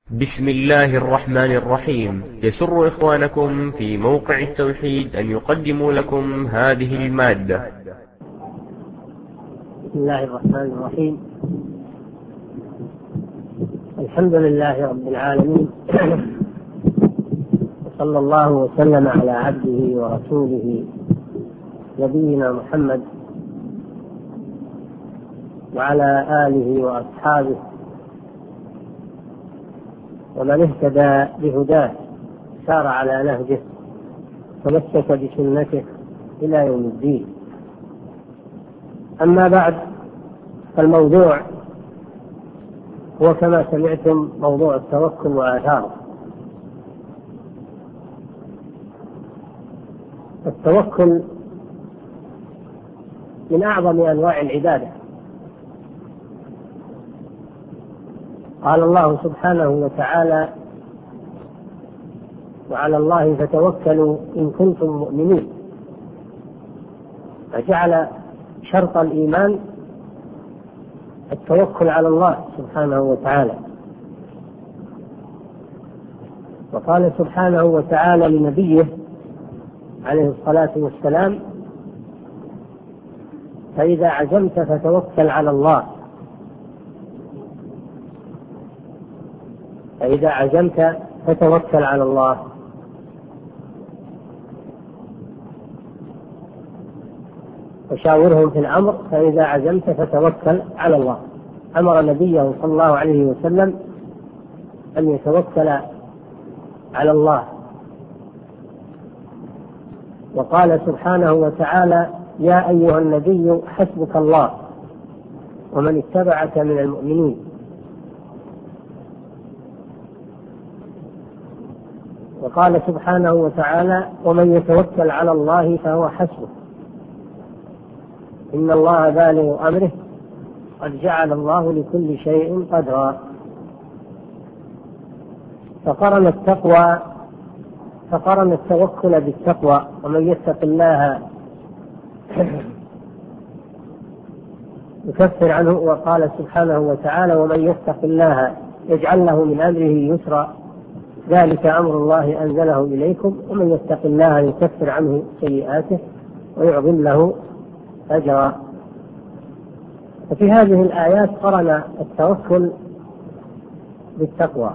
بسم الله الرحمن الرحيم. يسر إخوانكم في موقع التوحيد أن يقدموا لكم هذه المادة. بسم الله الرحمن الرحيم. الحمد لله رب العالمين، وصلى الله وسلم على عبده ورسوله نبينا محمد وعلى آله وأصحابه ومن اهتدى بهداه سار على نهجه تمسك بسنته إلى يوم الدين. أما بعد، فالموضوع هو كما سمعتم موضوع التوكل وآثاره. التوكل من أعظم أنواع العبادة. قال الله سبحانه وتعالى: وعلى الله فتوكلوا إن كنتم مؤمنين. فجعل شرط الإيمان التوكل على الله سبحانه وتعالى. وقال سبحانه وتعالى لنبيه عليه الصلاة والسلام: فإذا عزمت فتوكل على الله. فإذا عزمت فتوكل على الله. وشاورهم في الأمر، فإذا عزمت فتوكل على الله. أمر نبيه صلى الله عليه وسلم أن يتوكل على الله. وقال سبحانه وتعالى: يا أيها النبي حسبك الله ومن اتبعك من المؤمنين. وقال سبحانه وتعالى: ومن يتوكل على الله فهو حسبه إن الله بالغ أمره قد جعل الله لكل شيء قدرا. فقرن التوكل بالتقوى: ومن يتق الله يكفر عنه. وقال سبحانه وتعالى: ومن يتق الله يجعل له من أمره يسرا ذلك أمر الله أنزله إليكم ومن يتق الله يكفر عنه سيئاته ويعظم له أجرا. وفي هذه الآيات قرن التوكل بالتقوى،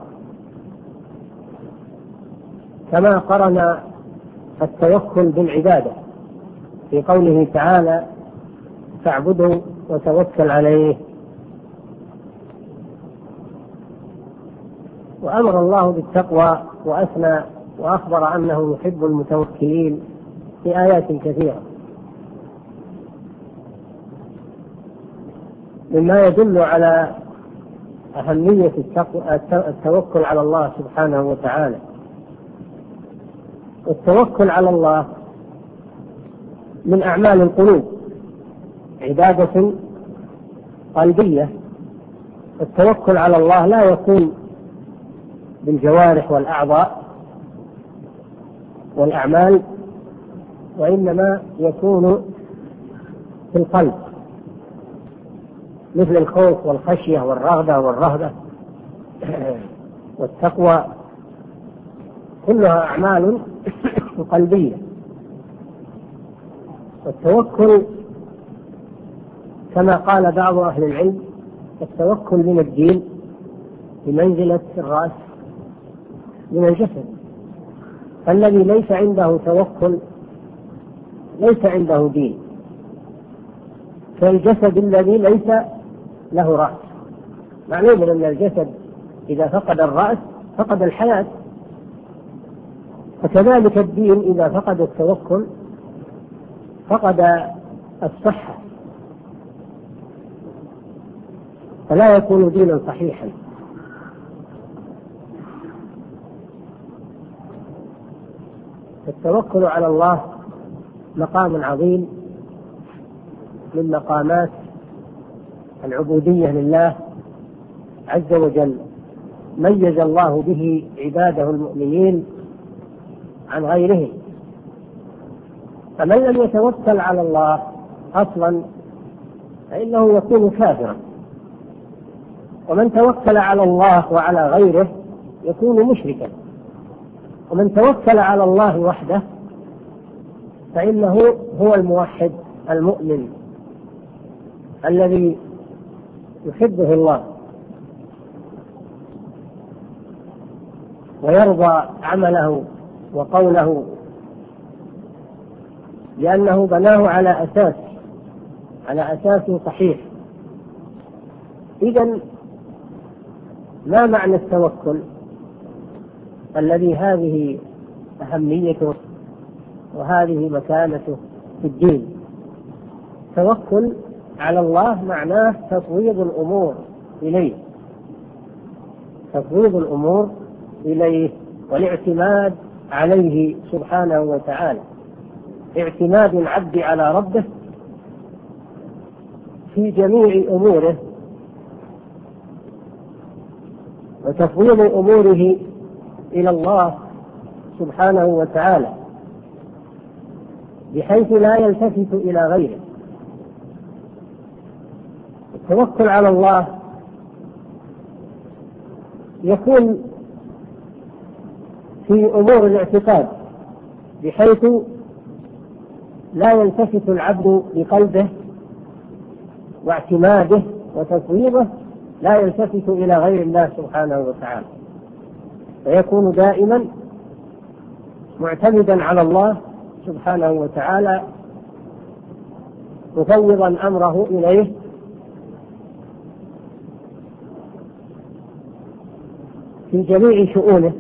كما قرن التوكل بالعبادة في قوله تعالى: فاعبده وتوكل عليه. وأمر الله بالتقوى وأثنى وأخبر أنه يحب المتوكلين في آيات كثيرة، مما يدل على أهمية التوكل على الله سبحانه وتعالى. التوكل على الله من أعمال القلوب، عبادة قلبية. التوكل على الله لا يكون بالجوارح والأعضاء والأعمال، وإنما يكون في القلب، مثل الخوف والخشية والرغبة والرهبة والتقوى، كلها أعمال قلبية. والتوكل كما قال بعض أهل العلم: التوكل من الدين بمنزلة الرأس من الجسد. فالذي ليس عنده توكل ليس عنده دين، كالجسد الذي ليس له رأس. معلوم أن الجسد إذا فقد الرأس فقد الحياة، فكذلك الدين إذا فقد التوكل فقد الصحة، فلا يكون دينا صحيحا. التوكل على الله مقام عظيم من مقامات العبودية لله عز وجل، ميز الله به عباده المؤمنين عن غيرهم. فمن لم يتوكل على الله أصلا فإنه يكون كافرا، ومن توكل على الله وعلى غيره يكون مشركا. ومن توكل على الله وحده فإنه هو الموحد المؤمن الذي يحبه الله ويرضى عمله وقوله، لأنه بناه على أساس صحيح. إذن ما معنى التوكل الذي هذه أهميته وهذه مكانته في الدين؟ توكل على الله معناه تفويض الأمور إليه، تفويض الأمور إليه والاعتماد عليه سبحانه وتعالى، اعتماد العبد على ربه في جميع أموره وتفويض أموره إلى الله سبحانه وتعالى بحيث لا يلتفت إلى غيره. التوكل على الله يكون في أمور الاعتقاد بحيث لا يلتفت العبد بقلبه واعتماده وتفويضه، لا يلتفت إلى غير الله سبحانه وتعالى، فيكون دائما معتمدا على الله سبحانه وتعالى مفوضا أمره إليه في جميع شؤونه.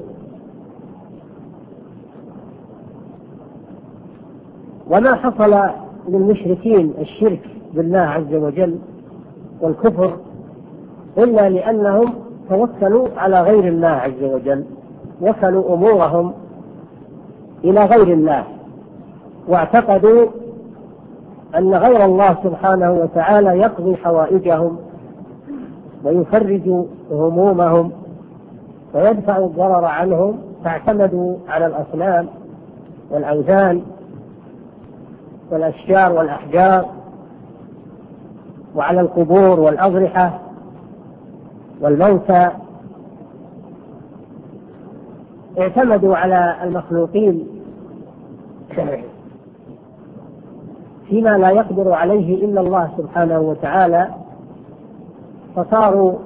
وما حصل للمشركين الشرك بالله عز وجل والكفر إلا لأنهم توكلوا على غير الله عز وجل، وكلوا أمورهم إلى غير الله، واعتقدوا أن غير الله سبحانه وتعالى يقضي حوائجهم ويفرج همومهم ويدفع الضرر عنهم، فاعتمدوا على الأصنام والأوثان والأشجار والأحجار وعلى القبور والأضرحة والموتى، اعتمدوا على المخلوقين فيما لا يقدر عليه إلا الله سبحانه وتعالى، فصاروا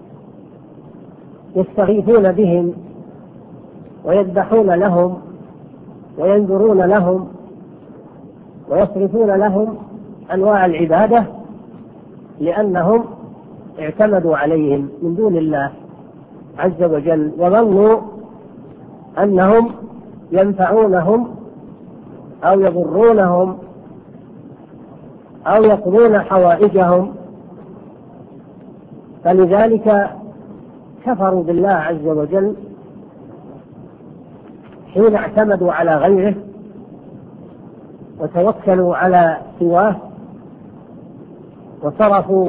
يستغيثون بهم ويذبحون لهم وينذرون لهم ويصرفون لهم أنواع العبادة لأنهم اعتمدوا عليهم من دون الله عز وجل، وظنوا أنهم ينفعونهم أو يضرونهم أو يقضون حوائجهم، فلذلك كفروا بالله عز وجل حين اعتمدوا على غيره وتوكلوا على سواه، وصرفوا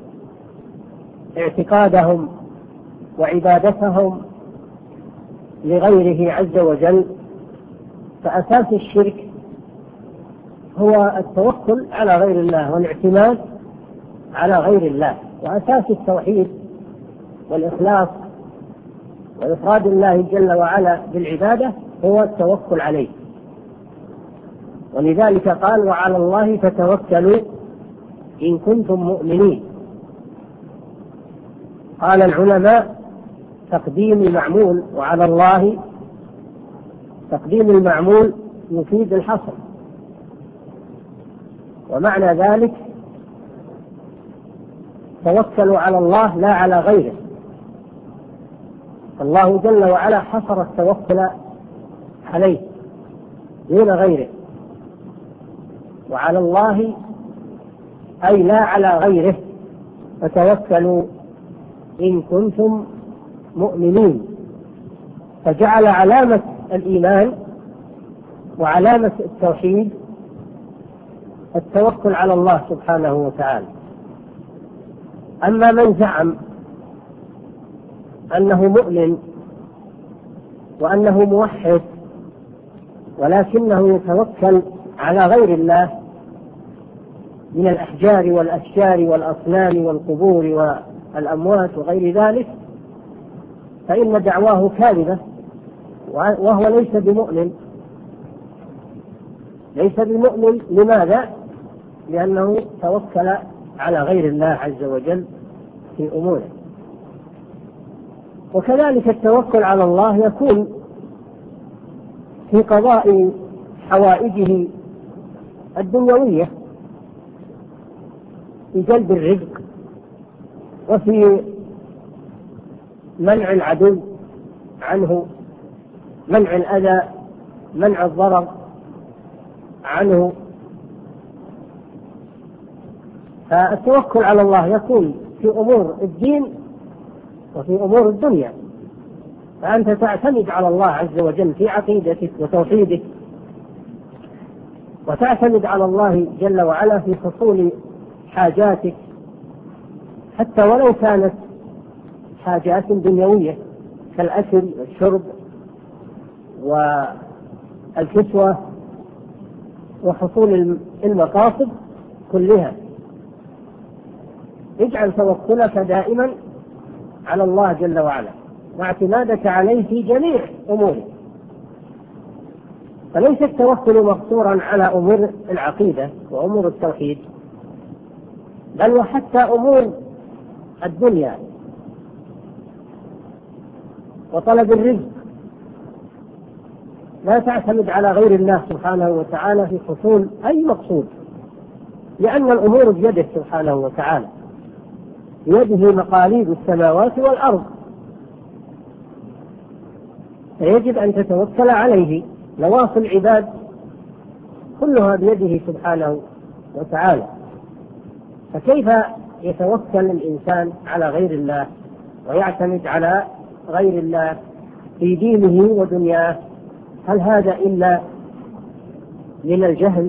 اعتقادهم وعبادتهم لغيره عز وجل. فأساس الشرك هو التوكل على غير الله والاعتماد على غير الله، وأساس التوحيد والإخلاص وإفراد الله جل وعلا بالعبادة هو التوكل عليه. ولذلك قال: وعلى الله فتوكلوا إن كنتم مؤمنين. قال العلماء: تقديم المعمول وعلى الله، تقديم المعمول يفيد الحصر، ومعنى ذلك توكلوا على الله لا على غيره. الله جل وعلا حصر التوكل عليه دون غيره، وعلى الله أي لا على غيره، فتوكلوا إن كنتم مؤمنين. فجعل علامة الإيمان وعلامة التوحيد التوكل على الله سبحانه وتعالى. أما من زعم أنه مؤمن وأنه موحد ولكنه يتوكل على غير الله من الأحجار والأشجار والأصنام والقبور والأموات وغير ذلك، فإن دعواه كاذبة، وهو ليس بمؤمن. ليس بمؤمن لماذا؟ لأنه توكل على غير الله عز وجل في أموره. وكذلك التوكل على الله يكون في قضاء حوائجه الدنيوية، في جلب الرزق، وفي منع العدو عنه، منع الأذى، منع الضرر عنه. فالتوكل على الله يكون في أمور الدين وفي أمور الدنيا، فأنت تعتمد على الله عز وجل في عقيدتك وتوحيدك، وتعتمد على الله جل وعلا في حصول حاجاتك، حتى ولو كانت حاجات دنيوية كالأكل والشرب والكسوة وحصول المقاصد كلها. اجعل توكلك دائما على الله جل وعلا واعتمادك عليه في جميع أمورك. فليس التوكل مقصورا على أمور العقيدة وأمور التوحيد، بل وحتى أمور الدنيا وطلب الرزق. لا تعتمد على غير الله سبحانه وتعالى في حصول أي مقصود، لأن الأمور بيده سبحانه وتعالى، بيده مقاليد السماوات والأرض، فيجب أن تتوكل عليه. نواصي العباد كلها بيده سبحانه وتعالى، فكيف يتوكل الإنسان على غير الله ويعتمد على غير الله في دينه ودنياه؟ هل هذا إلا من الجهل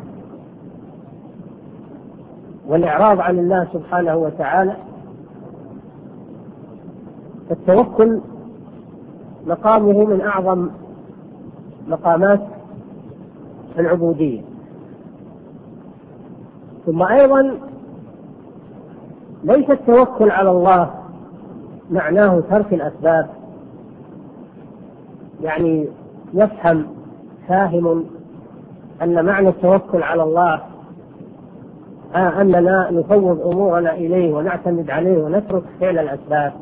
والإعراض عن الله سبحانه وتعالى؟ التوكل مقامه من أعظم مقامات العبودية. ثم أيضا ليس التوكل على الله معناه ترك الأسباب. يعني يفهم فاهم أن معنى التوكل على الله أننا نفوض أمورنا إليه ونعتمد عليه ونترك فعل الأسباب،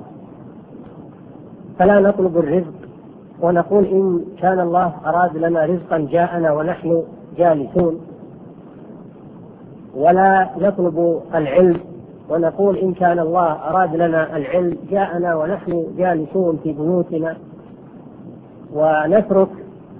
فلا نطلب الرزق ونقول إن كان الله أراد لنا رزقا جاءنا ونحن جالسون، ولا نطلب العلم ونقول إن كان الله أراد لنا العلم جاءنا ونحن جالسون في بيوتنا، ونترك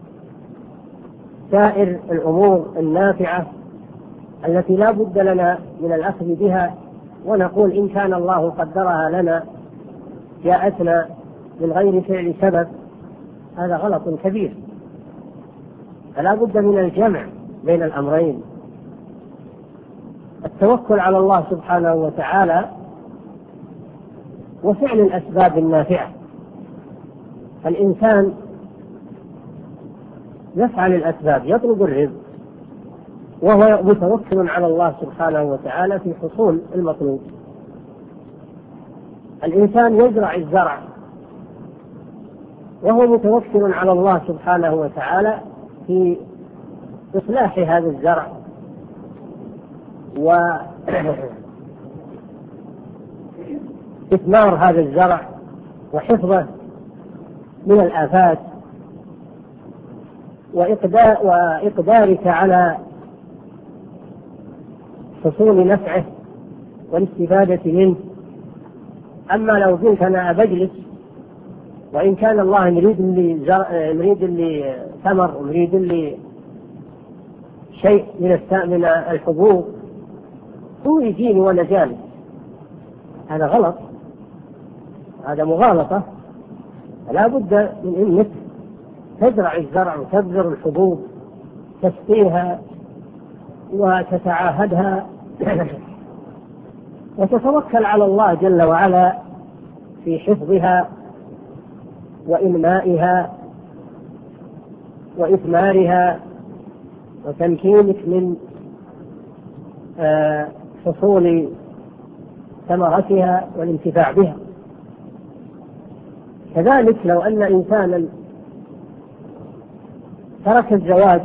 سائر الأمور النافعة التي لا بد لنا من الأخذ بها، ونقول إن كان الله قدرها لنا جاءتنا من غير فعل سبب. هذا غلط كبير، فلا بد من الجمع بين الأمرين. التوكل على الله سبحانه وتعالى وفعل الأسباب النافعة. الإنسان يفعل الأسباب، يطلب الرزق، وهو متوكل على الله سبحانه وتعالى في حصول المطلوب. الإنسان يزرع الزرع وهو متوكل على الله سبحانه وتعالى في إصلاح هذا الزرع وإثمار هذا الزرع وحفظه من الآفات، وإقدارك على حصول نفعه والاستفادة منه. أما لو قلت أنا بجلس وإن كان الله يريد لي ثمر ويريد لي شيء من الحبوب، هو يجيني وأنا جالس، هذا غلط، هذا مغالطة. لا بد من أنك تزرع الزرع وتبذر الحبوب، تسقيها وتتعاهدها وتتوكل على الله جل وعلا في حفظها وإنمائها وإثمارها وتمكينك من حصول ثمرتها والانتفاع بها. كذلك لو أن إنسانا ترك الزواج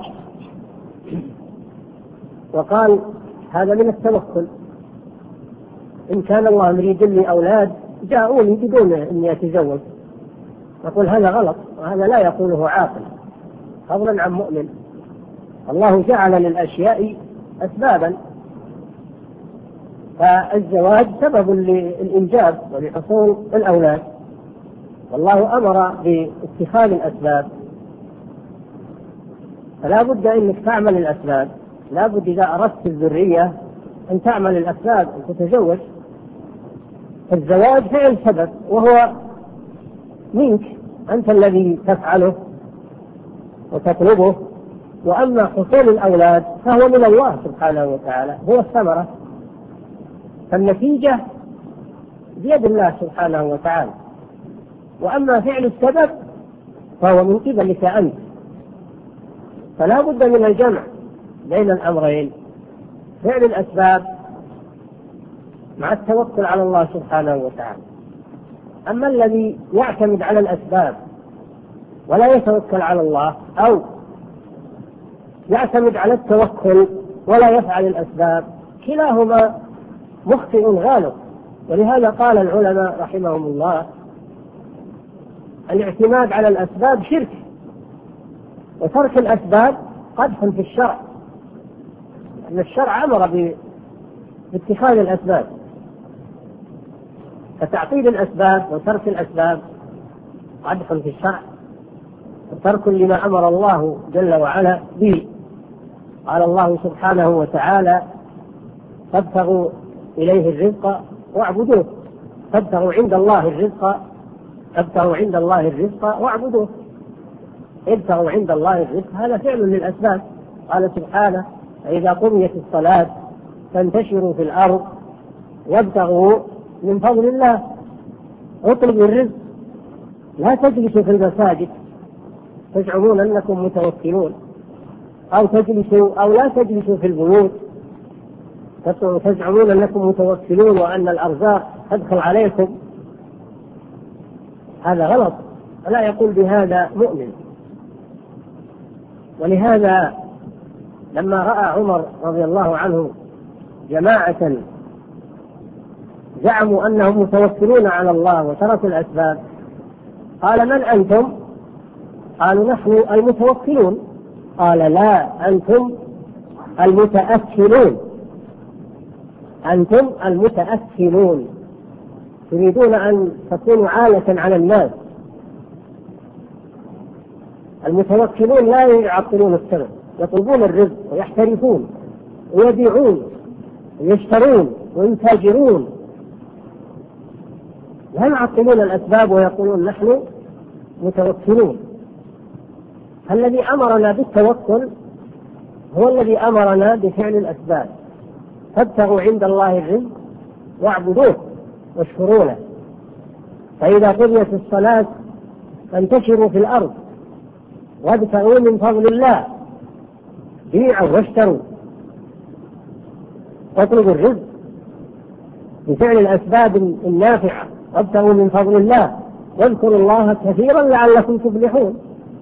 وقال هذا من التوكل، إن كان الله يريد لي أولاد جاءوني بدون أن يتزوج، نقول هذا غلط وهذا لا يقوله عاقل فضلا عن مؤمن. الله جعل للأشياء أسبابا، فالزواج سبب للإنجاب ولحصول الأولاد، والله أمر باتخاذ الأسباب، فلا بد أنك تعمل الأسباب، لا بد إذا أردت الذرية أن تعمل الأسباب أن تتزوج. الزواج فعل سبب وهو منك أنت الذي تفعله وتطلبه، وأما حصول الأولاد فهو من الله سبحانه وتعالى، هو الثمرة، فالنتيجة بيد الله سبحانه وتعالى. وأما فعل السبب فهو من قبلك أنت، فلا بد من الجمع بين الأمرين، فعل الأسباب مع التوكل على الله سبحانه وتعالى. أما الذي يعتمد على الأسباب ولا يتوكل على الله، أو يعتمد على التوكل ولا يفعل الأسباب، كلاهما مخطئ غالط. ولهذا قال العلماء رحمهم الله الاعتماد على الأسباب شرك، وترك الأسباب قدح في الشرع، أن الشرع أمر باتخاذ الأسباب، فتعطيل الأسباب وترك الأسباب قدح في الشرع وترك لما أمر الله جل وعلا به. قال الله سبحانه وتعالى فابتغوا إليه الرزق واعبدوه، فابتغوا عند الله الرزق، ابتغوا عند الله الرزق واعبدوه، ابتغوا عند الله الرزق هذا فعل للأسباب. قال سبحانه فإذا قضيت الصلاة فانتشروا في الأرض وابتغوا من فضل الله، اطلبوا الرزق، لا تجلسوا في المساجد تزعمون أنكم متوكلون، أو تجلسوا أو لا تجلسوا في البيوت تزعمون أنكم متوكلون وأن الأرزاق تدخل عليكم، هذا غلط، ولا يقول بهذا مؤمن. ولهذا لما رأى عمر رضي الله عنه جماعة زعموا أنهم متوكلون على الله وتركوا الأسباب قال من أنتم؟ قالوا نحن المتوكلون. قال لا، أنتم المتأكلون، أنتم المتأكلون، تريدون أن تكونوا عالة على الناس. المتوكلون لا يعطلون السبب، يطلبون الرزق ويحترفون ويبيعون ويشترون ويتاجرون، لا يعطلون الأسباب ويقولون نحن متوكلون. الذي أمرنا بالتوكل هو الذي أمرنا بفعل الأسباب، فابتغوا عند الله الرزق واعبدوه واشكروا له، فإذا قضيت الصلاة فانتشروا في الأرض وابتغوا من فضل الله، بيعوا واشتروا، واطلبوا الرزق بفعل الأسباب النافعة، وابتغوا من فضل الله واذكروا الله كثيرا لعلكم تفلحون.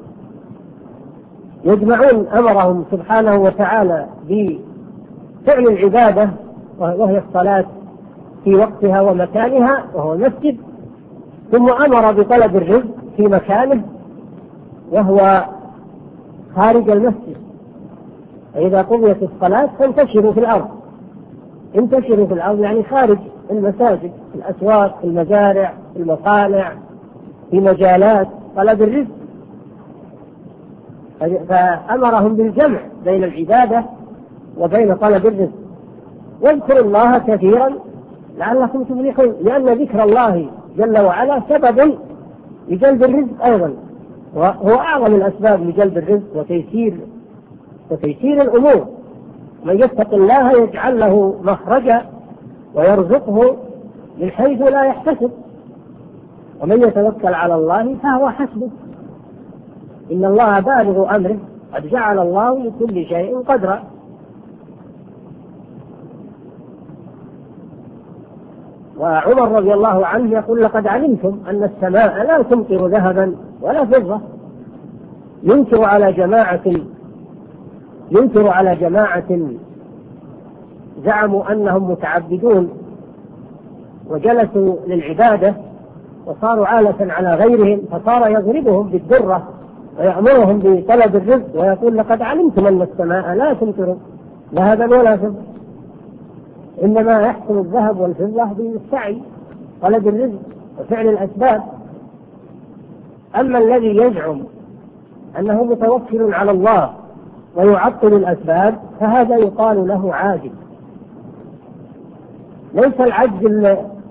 يجمعون أمرهم سبحانه وتعالى بفعل العبادة وهي الصلاة في وقتها ومكانها وهو المسجد، ثم أمر بطلب الرزق في مكانه وهو خارج المسجد. فإذا قضيت الصلاة فانتشروا في الأرض، انتشروا في الأرض يعني خارج المساجد، في الأسواق، في المزارع، في المصانع، في مجالات طلب الرزق. فأمرهم بالجمع بين العبادة وبين طلب الرزق. واذكروا الله كثيرا لعلكم تفلحون، لأن ذكر الله جل وعلا سبب لجلب الرزق أيضا، وهو أعظم الأسباب لجلب الرزق وتيسير الأمور. من يتق الله يجعل له مخرجا ويرزقه من حيث لا يحتسب، ومن يتوكل على الله فهو حسبه، إن الله بالغ أمره قد جعل الله لكل شيء قدرا. وعمر رضي الله عنه يقول لقد علمتم أن السماء لا تمطر ذهبا ولا فضة. ينكر على جماعة زعموا أنهم متعبدون وجلسوا للعبادة وصاروا آلة على غيرهم، فصار يضربهم بالدرة ويأمرهم بطلب الرزق ويقول لقد علمتم أن السماء لا تمطر ذهبا ولا فضة، إنما يحصل الذهب والفضة بالسعي طلب الرزق وفعل الأسباب. أما الذي يزعم أنه متوكل على الله ويعطل الأسباب فهذا يقال له عاجز. ليس العجز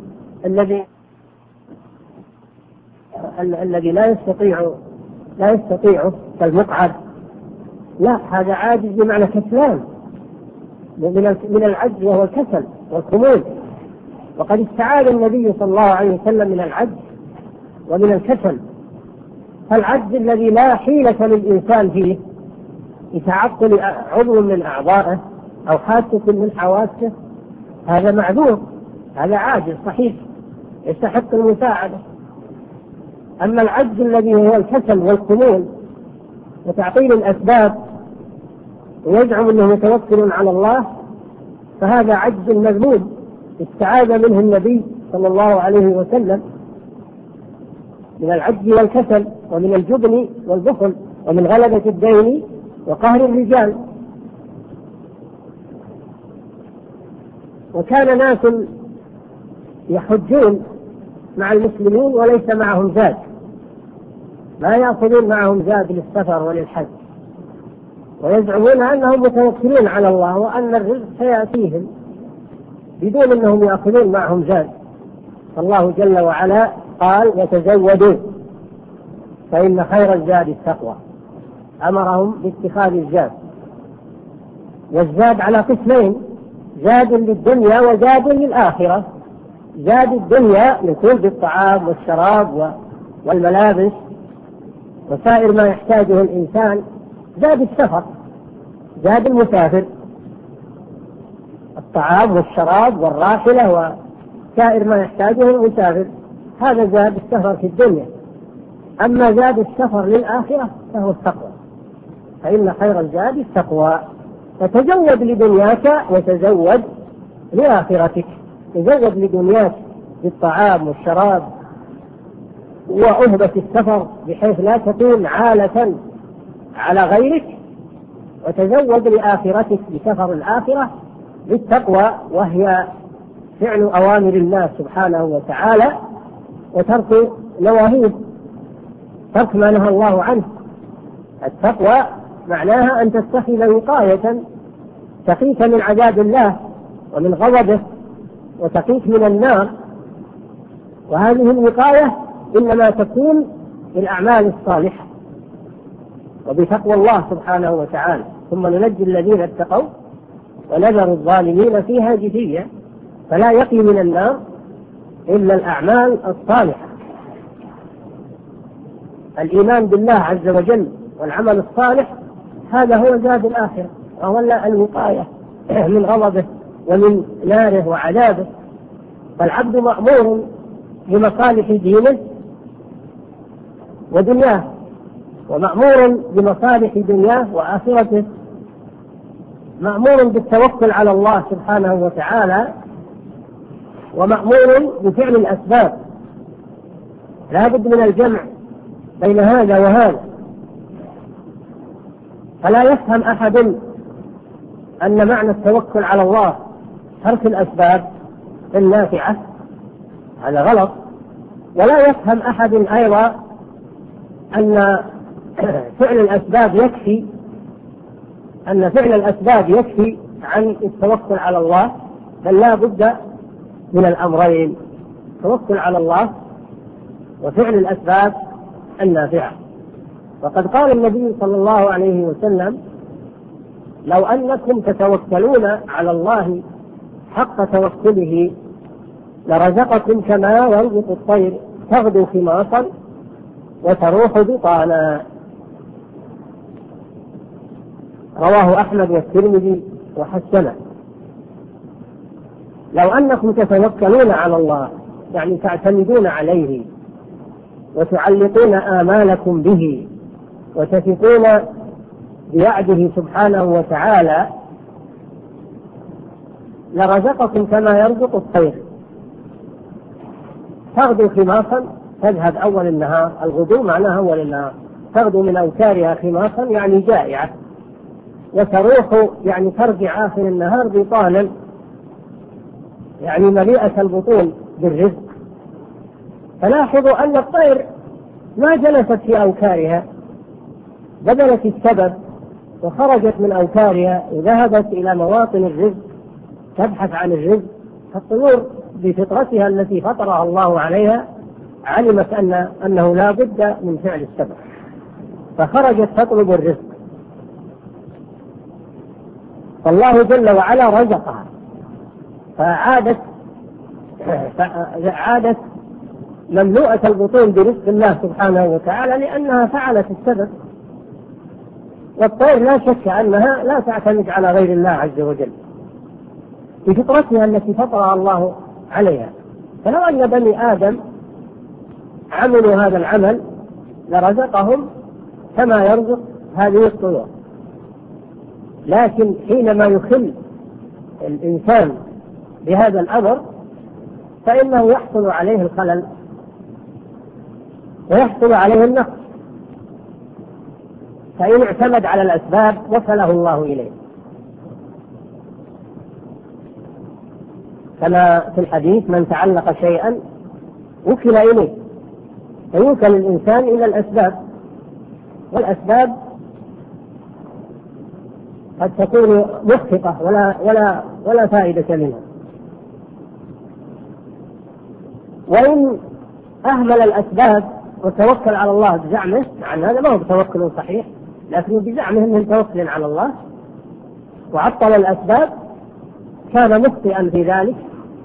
الذي لا يستطيعه كالمقعد، لا، هذا عاجز بمعنى كسلان من العجز وهو الكسل والخمول. وقد استعاذ النبي صلى الله عليه وسلم من العجز ومن الكسل. فالعجز الذي لا حيلة للإنسان فيه يتعطل عضو من أعضائه أو حاسة من حواسه هذا معذور، هذا عاجز صحيح يستحق المساعدة. أما العجز الذي هو الكسل والخمول وتعطيل الأسباب ويزعم أنه متوكل على الله فهذا عجز مذموم استعاذ منه النبي صلى الله عليه وسلم من العجز والكسل ومن الجبن والبخل ومن غلبة الدين وقهر الرجال. وكان ناس يحجون مع المسلمين وليس معهم زاد، ما يأخذون معهم زاد للسفر وللحج، ويزعمون أنهم متوكلين على الله وأن الرزق سيأتيهم بدون أنهم يأخذون معهم زاد. فالله جل وعلا قال وتزودوا فإن خير الزاد التقوى، أمرهم باتخاذ الزاد. والزاد على قسمين، زاد للدنيا وزاد للآخرة. زاد الدنيا يكون بالطعام والشراب والملابس وسائر ما يحتاجه الإنسان. زاد السفر، زاد المسافر، الطعام والشراب والراحلة وسائر ما يحتاجه المسافر، هذا زاد السفر في الدنيا. أما زاد السفر للآخرة فهو التقوى، فإن خير الزاد التقوى. فتزود لدنياك وتزود لآخرتك. تزود لدنياك بالطعام والشراب وأهبة السفر بحيث لا تكون عالة على غيرك، وتزود لآخرتك بسفر الآخرة بالتقوى، وهي فعل أوامر الله سبحانه وتعالى وترك نواهيه، ترك ما نهى الله عنه. التقوى معناها أن تتخذ وقاية تقيك من عذاب الله ومن غضبه وتقيك من النار، وهذه الوقاية إنما تكون بالأعمال الصالحة وبتقوى الله سبحانه وتعالى. ثم ننجي الذين اتقوا ونذر الظالمين فيها جثيا. فلا يقي من النار إلا الأعمال الصالحة، الإيمان بالله عز وجل والعمل الصالح، هذا هو زاد الآخرة وهو الوقاية من غضبه ومن ناره وعذابه. فالعبد مأمور بمصالح دينه ودنياه، ومأمور بمصالح دنياه وآخرته، مأمور بالتوكل على الله سبحانه وتعالى، ومأمور بفعل الأسباب. لا بد من الجمع بين هذا وهذا. فلا يفهم أحد أن معنى التوكل على الله ترك الأسباب النافعة، هذا غلط. ولا يفهم أحد أيضا أن فعل الأسباب يكفي، أن فعل الأسباب يكفي عن التوكل على الله، بل لا بد من الأمرين، التوكل على الله وفعل الأسباب النافعة. وقد قال النبي صلى الله عليه وسلم لو أنكم تتوكلون على الله حق توكله لرزقكم كما يرزق الطير تغدو خماصا وتروح بطانا. رواه أحمد والترمذي وحسنه. لو أنكم تتوكلون على الله يعني تعتمدون عليه وتعلقون آمالكم به وتثقون بوعده سبحانه وتعالى لرزقكم كما يرزق الطير تغدو خماصا تذهب أول النهار. الغدو معناها أول النهار. تغدو من أوكارها خماصا يعني جائعة، وتروح يعني ترجع آخر النهار بطانا يعني مليئة البطون بالرزق. فلاحظوا أن الطير ما جلست في أوكارها، بذلت السبب وخرجت من أوكارها وذهبت إلى مواطن الرزق تبحث عن الرزق. فالطيور بفطرتها التي فطرها الله عليها علمت أنه لا بد من فعل السبب، فخرجت تطلب الرزق. فالله جل وعلا رزقها فعادت مملوءة البطون برزق الله سبحانه وتعالى لأنها فعلت السبب. والطير لا شك أنها لا تعتمد على غير الله عز وجل بفطرتها التي فطرها الله عليها. فلو أن بني آدم عملوا هذا العمل لرزقهم كما يرزق هذه الطيور، لكن حينما يخل الإنسان بهذا الأمر فإنه يحصل عليه الخلل ويحصل عليه النقص، فإن اعتمد على الأسباب وصله الله إليه. كما في الحديث من تعلق شيئا وكل إليه، فيوكل الإنسان إلى الأسباب، والأسباب قد تكون مخفقة ولا فائدة منها. وإن أهمل الأسباب وتوكل على الله بزعمه، عن هذا ما هو بتوكل صحيح، لكن بزعمه من توكل على الله وعطل الأسباب كان مخطئا في ذلك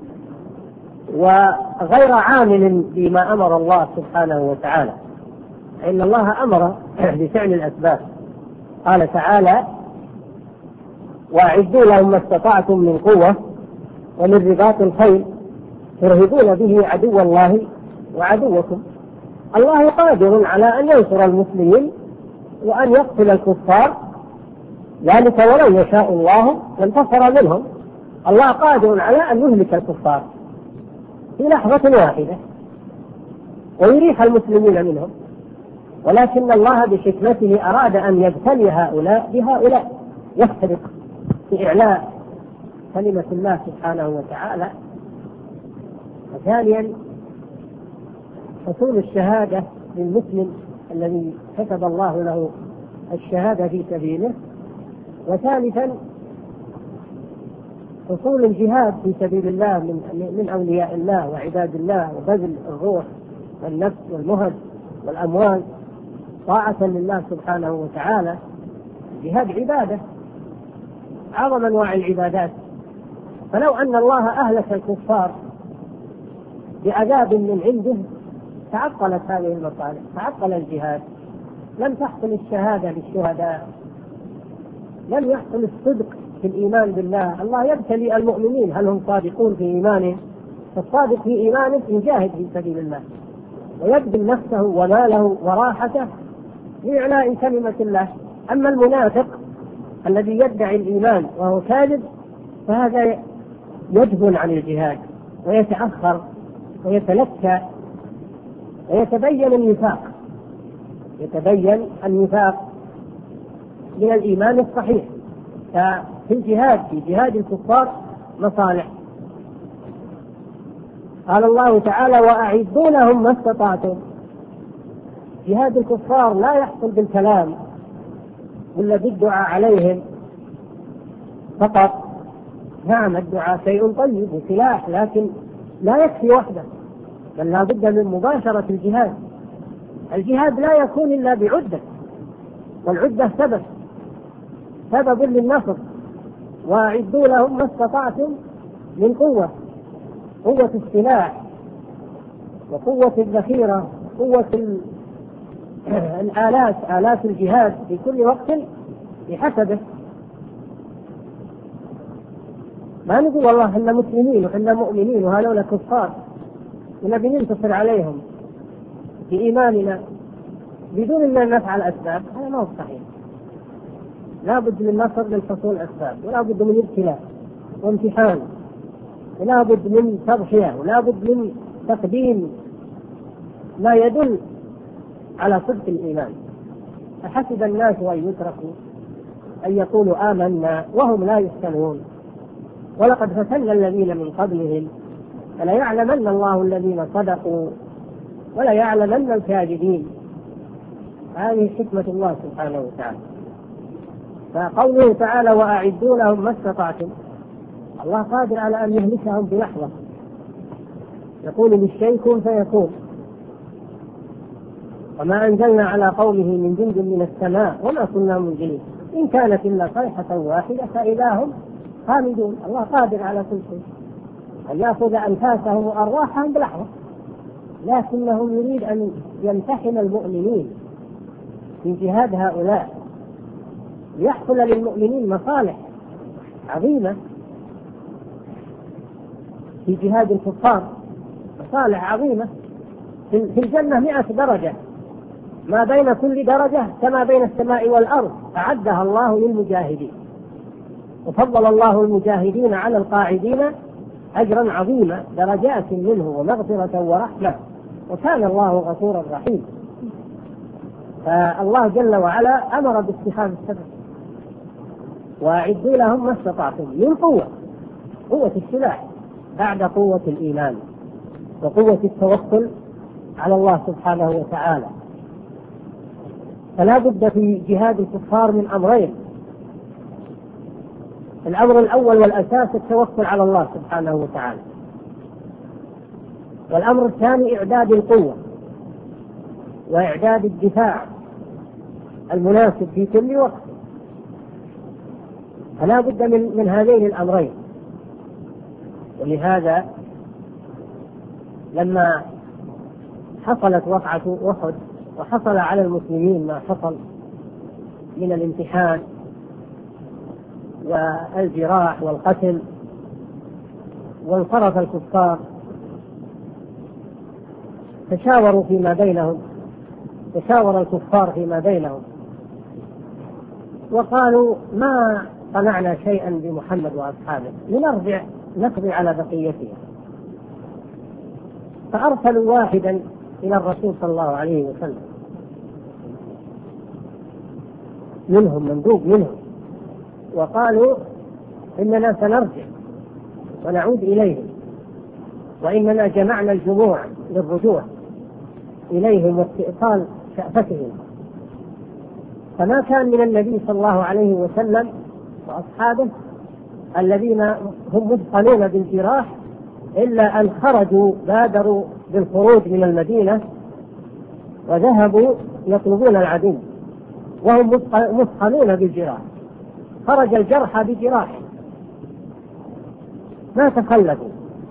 وغير عامل بما أمر الله سبحانه وتعالى. إن الله أمر بفعل الأسباب. قال تعالى وأعدوا لهم ما استطعتم من قوة ومن رباط الخيل ترهبون به عدو الله وعدوكم. الله قادر على أن ينصر المسلمين وأن يقتل الكفار، ذلك ولو يشاء الله لانتصر منهم. الله قادر على أن يهلك الكفار في لحظة واحدة ويريح المسلمين منهم، ولكن الله بحكمته أراد أن يبتلي هؤلاء بهؤلاء يفترق في إعلاء كلمة الله سبحانه وتعالى. وثانيا حصول الشهادة للمسلم الذي كتب الله له الشهادة في سبيله. وثالثا حصول الجهاد في سبيل الله من أولياء الله وعباد الله وبذل الروح والنفس والمهج والأموال طاعة لله سبحانه وتعالى. الجهاد عبادة أعظم أنواع العبادات. فلو أن الله أهلك الكفار بعذاب من عنده تعطلت هذه المصالح، تعطل الجهاد، لم تحصل الشهادة للشهداء، لم يحصل الصدق في الإيمان بالله. الله يبتلي المؤمنين هل هم صادقون في إيمانهم، فالصادق في إيمانه يجاهد في سبيل الله ويبذل نفسه وماله وراحته لإعلاء كلمة الله. أما المنافق الذي يدعي الإيمان وهو كاذب فهذا يجبن عن الجهاد ويتأخر ويتلكى ويتبين النفاق، يتبين النفاق من الإيمان الصحيح. ففي الجهاد في جهاد الكفار مصالح. قال الله تعالى وأعدوا لهم ما استطعتم. جهاد الكفار لا يحصل بالكلام ولا بالدعاء عليهم فقط. نعم الدعاء شيء طيب وسلاح، لكن لا يكفي وحده، بل لا بد من مباشرة الجهاد. الجهاد لا يكون إلا بعدة، والعدة سبب للنصر. وأعدوا لهم ما استطعتم من قوة، قوة السلاح وقوة الذخيرة، قوة آلات الجهاد في كل وقت بحسبه. ما نقول والله احنا مسلمين وحنا مؤمنين وهذول كفار ونبي ننتصر عليهم بإيماننا بدون أن نفعل أسباب. هذا ما هو صحيح. لا بد من نصر للحصول أسباب، ولا بد من ابتلاء وامتحان، ولا بد من تضحية، ولا بد من تقديم ما يدل على صدق الإيمان. أحسب الناس أن يتركوا أن يقولوا آمنا وهم لا يفتنون ولقد فتنا الذين من قبلهم فليعلمن الله الذين صدقوا وليعلمن الكاذبين. هذه حكمة الله سبحانه وتعالى. فقوله تعالى وأعدوا لهم ما استطعتم، الله قادر على أن يهلكهم بلحظة، يقول للشيء كن فيكون. وما أنزلنا على قومه من جند من السماء وما كنا منزلين إن كانت إلا صيحة واحدة فإذا هم خامدون. الله قادر على كل شيء، أن يأخذ أنفاسهم وأرواحهم بلحظة، لكنه يريد أن يمتحن المؤمنين في جهاد هؤلاء ليحصل للمؤمنين مصالح عظيمة في جهاد الكفار، مصالح عظيمة في الجنة 100 درجة، ما بين كل درجة كما بين السماء والأرض أعدها الله للمجاهدين، وفضل الله المجاهدين على القاعدين أجرا عظيما درجات منه ومغفرة ورحمة، وكان الله غفورا رحيما. فالله جل وعلا أمر باتخاذ السبب. وأعدوا لهم ما استطعتم من قوة السلاح بعد قوة الإيمان وقوة التوكل على الله سبحانه وتعالى. فلا بد في جهاد الكفار من أمرين: الأمر الأول والأساس التوكل على الله سبحانه وتعالى، والأمر الثاني إعداد القوة وإعداد الدفاع المناسب في كل وقت. فلا بد من هذين الأمرين. ولهذا لما حصلت وقعة أحد وحصل على المسلمين ما حصل من الامتحان والجراح والقتل وانصرف الكفار، تشاور الكفار فيما بينهم وقالوا ما صنعنا شيئا بمحمد وأصحابه، لنرجع نقضي على بقيتهم. فأرسلوا واحدا إلى الرسول صلى الله عليه وسلم منهم، مندوب منهم، وقالوا إننا سنرجع ونعود إليهم، وإننا جمعنا الجموع للرجوع إليهم واستئصال شأفتهم. فما كان من النبي صلى الله عليه وسلم وأصحابه الذين هم مثقلون بالجراح إلا أن خرجوا، بادروا بالخروج من المدينة وذهبوا يطلبون العدو وهم مثقلون بالجراح. خرج الجرحى بجراح ما تخلفوا.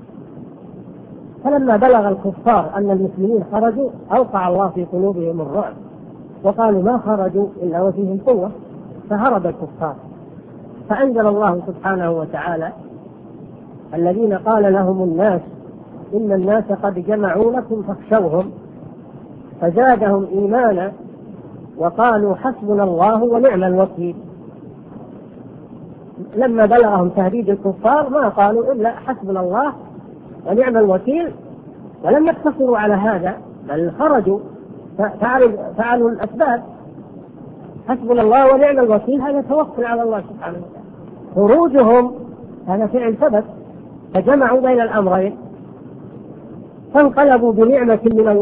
فلما بلغ الكفار أن المسلمين خرجوا أوقع الله في قلوبهم الرعب، وقالوا ما خرجوا إلا وفيهم قوة، فهرب الكفار. فأنزل الله سبحانه وتعالى الذين قال لهم الناس إن الناس قد جمعوا لكم فاخشوهم فزادهم إيمانا وقالوا حسبنا الله ونعم الوكيل. لما بلغهم تهديد الكفار ما قالوا إلا حسبنا الله ونعم الوكيل، ولم يقتصروا على هذا بل خرجوا فعلوا الأسباب. حسبنا الله ونعم الوكيل هذا توكل على الله سبحانه وتعالى. خروجهم هذا فعل سبب، فجمعوا بين الأمرين، فانقلبوا بنعمة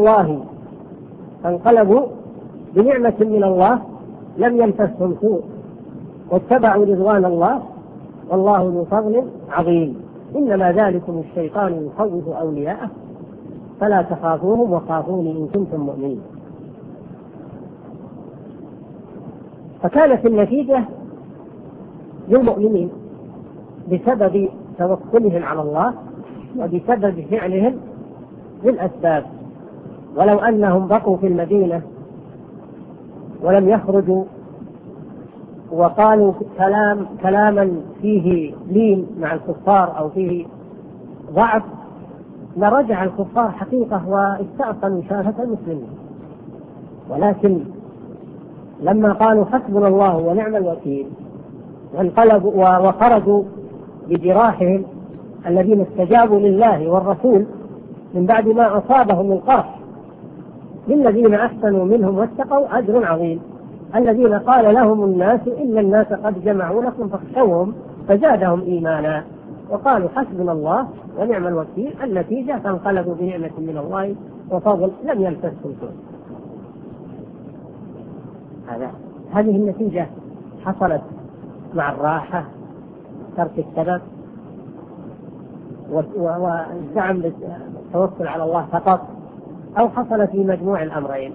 من الله لم يمسسهم سوء واتبعوا رضوان الله والله ذو فضل عظيم. إنما ذلكم الشيطان يخوف أولياءه فلا تخافوهم وخافوني إن كنتم مؤمنين. فكانت النتيجة للمؤمنين بسبب توكلهم على الله وبسبب فعلهم بالأسباب. ولو أنهم بقوا في المدينة ولم يخرجوا وقالوا كلاما فيه لين مع الكفار أو فيه ضعف، لرجع الكفار حقيقة واستأصلوا شافة المسلمين. ولكن لما قالوا حسبنا الله ونعم الوكيل وانقلبوا وخرجوا بجراحهم الذين استجابوا لله والرسول من بعد ما أصابهم القرح، للذين أحسنوا منهم واتقوا أجر عظيم. الذين قال لهم الناس إن الناس قد جمعوا لكم فاخشوهم فزادهم إيمانا وقالوا حسبنا الله ونعم الوكيل. النتيجة فانقلبوا بنعمة من الله وفضل لم يمسسهم سوء. هذه النتيجة حصلت مع الراحة، ترك السبب، والزعم بالتوكل على الله فقط، أو حصلت في مجموع الأمرين.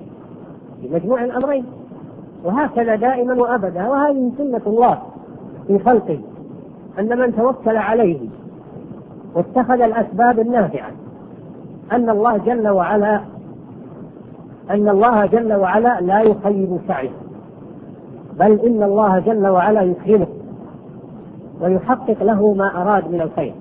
وهكذا دائما وأبدا. وهذه سنة الله في خلقه، أن من توكل عليه واتخذ الأسباب النافعة أن الله جل وعلا لا يخيب سعيه، بل إن الله جل وعلا يكرمه ويحقق له ما أراد من الخير.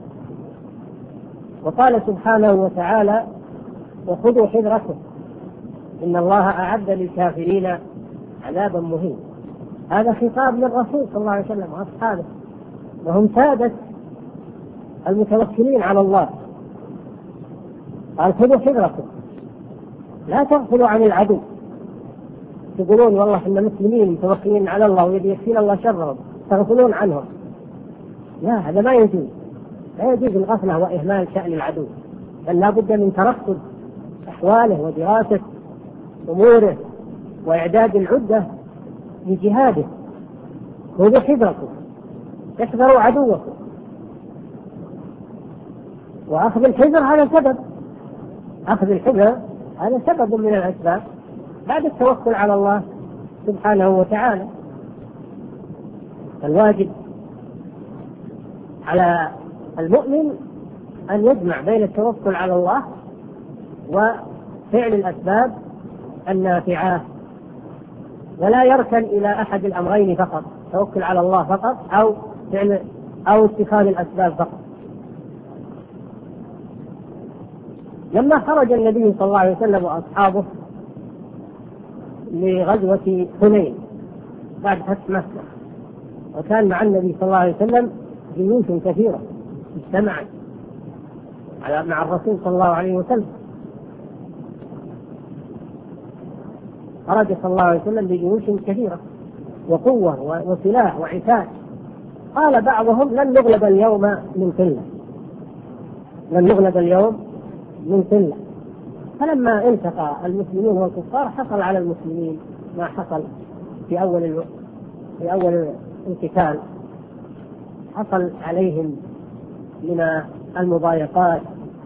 وقال سبحانه وتعالى وخذوا حذركم إن الله أعد للكافرين عذابا مهينا. هذا خطاب للرسول صلى الله عليه وسلم وأصحابه، وهم سادة المتوكلين على الله. قال خذوا حذركم، لا تغفلوا عن العدو، تقولون والله احنا مسلمين متوكلين على الله ويكفينا الله شرهم، تغفلون عنهم. لا، هذا ما يجوز. لا يجوز الغفلة وإهمال شأن العدو، بل لا بد من ترصد أحواله ودراسة أموره وإعداد العدة لجهاده. خذوا حذركم، احذروا عدوكم. وأخذ الحذر هذا سبب، أخذ الحذر هذا سبب من الأسباب بعد التوكل على الله سبحانه وتعالى. الواجب على المؤمن أن يجمع بين التوكل على الله وفعل الأسباب النافعة، ولا يركن إلى أحد الأمرين فقط، توكل على الله فقط أو اتخاذ الأسباب فقط. لما خرج النبي صلى الله عليه وسلم وأصحابه لغزوة حنين بعد فتح مكة، وكان مع النبي صلى الله عليه وسلم جيوش كثيرة اجتمعت مع الرسول صلى الله عليه وسلم، خرج صلى الله عليه وسلم بجيوش كثيرة وقوة وسلاح وعتاد. قال بعضهم لن نغلب اليوم من قلة. فلما التقى المسلمون والكفار حصل على المسلمين ما حصل في أول القتال، حصل عليهم من المضايقات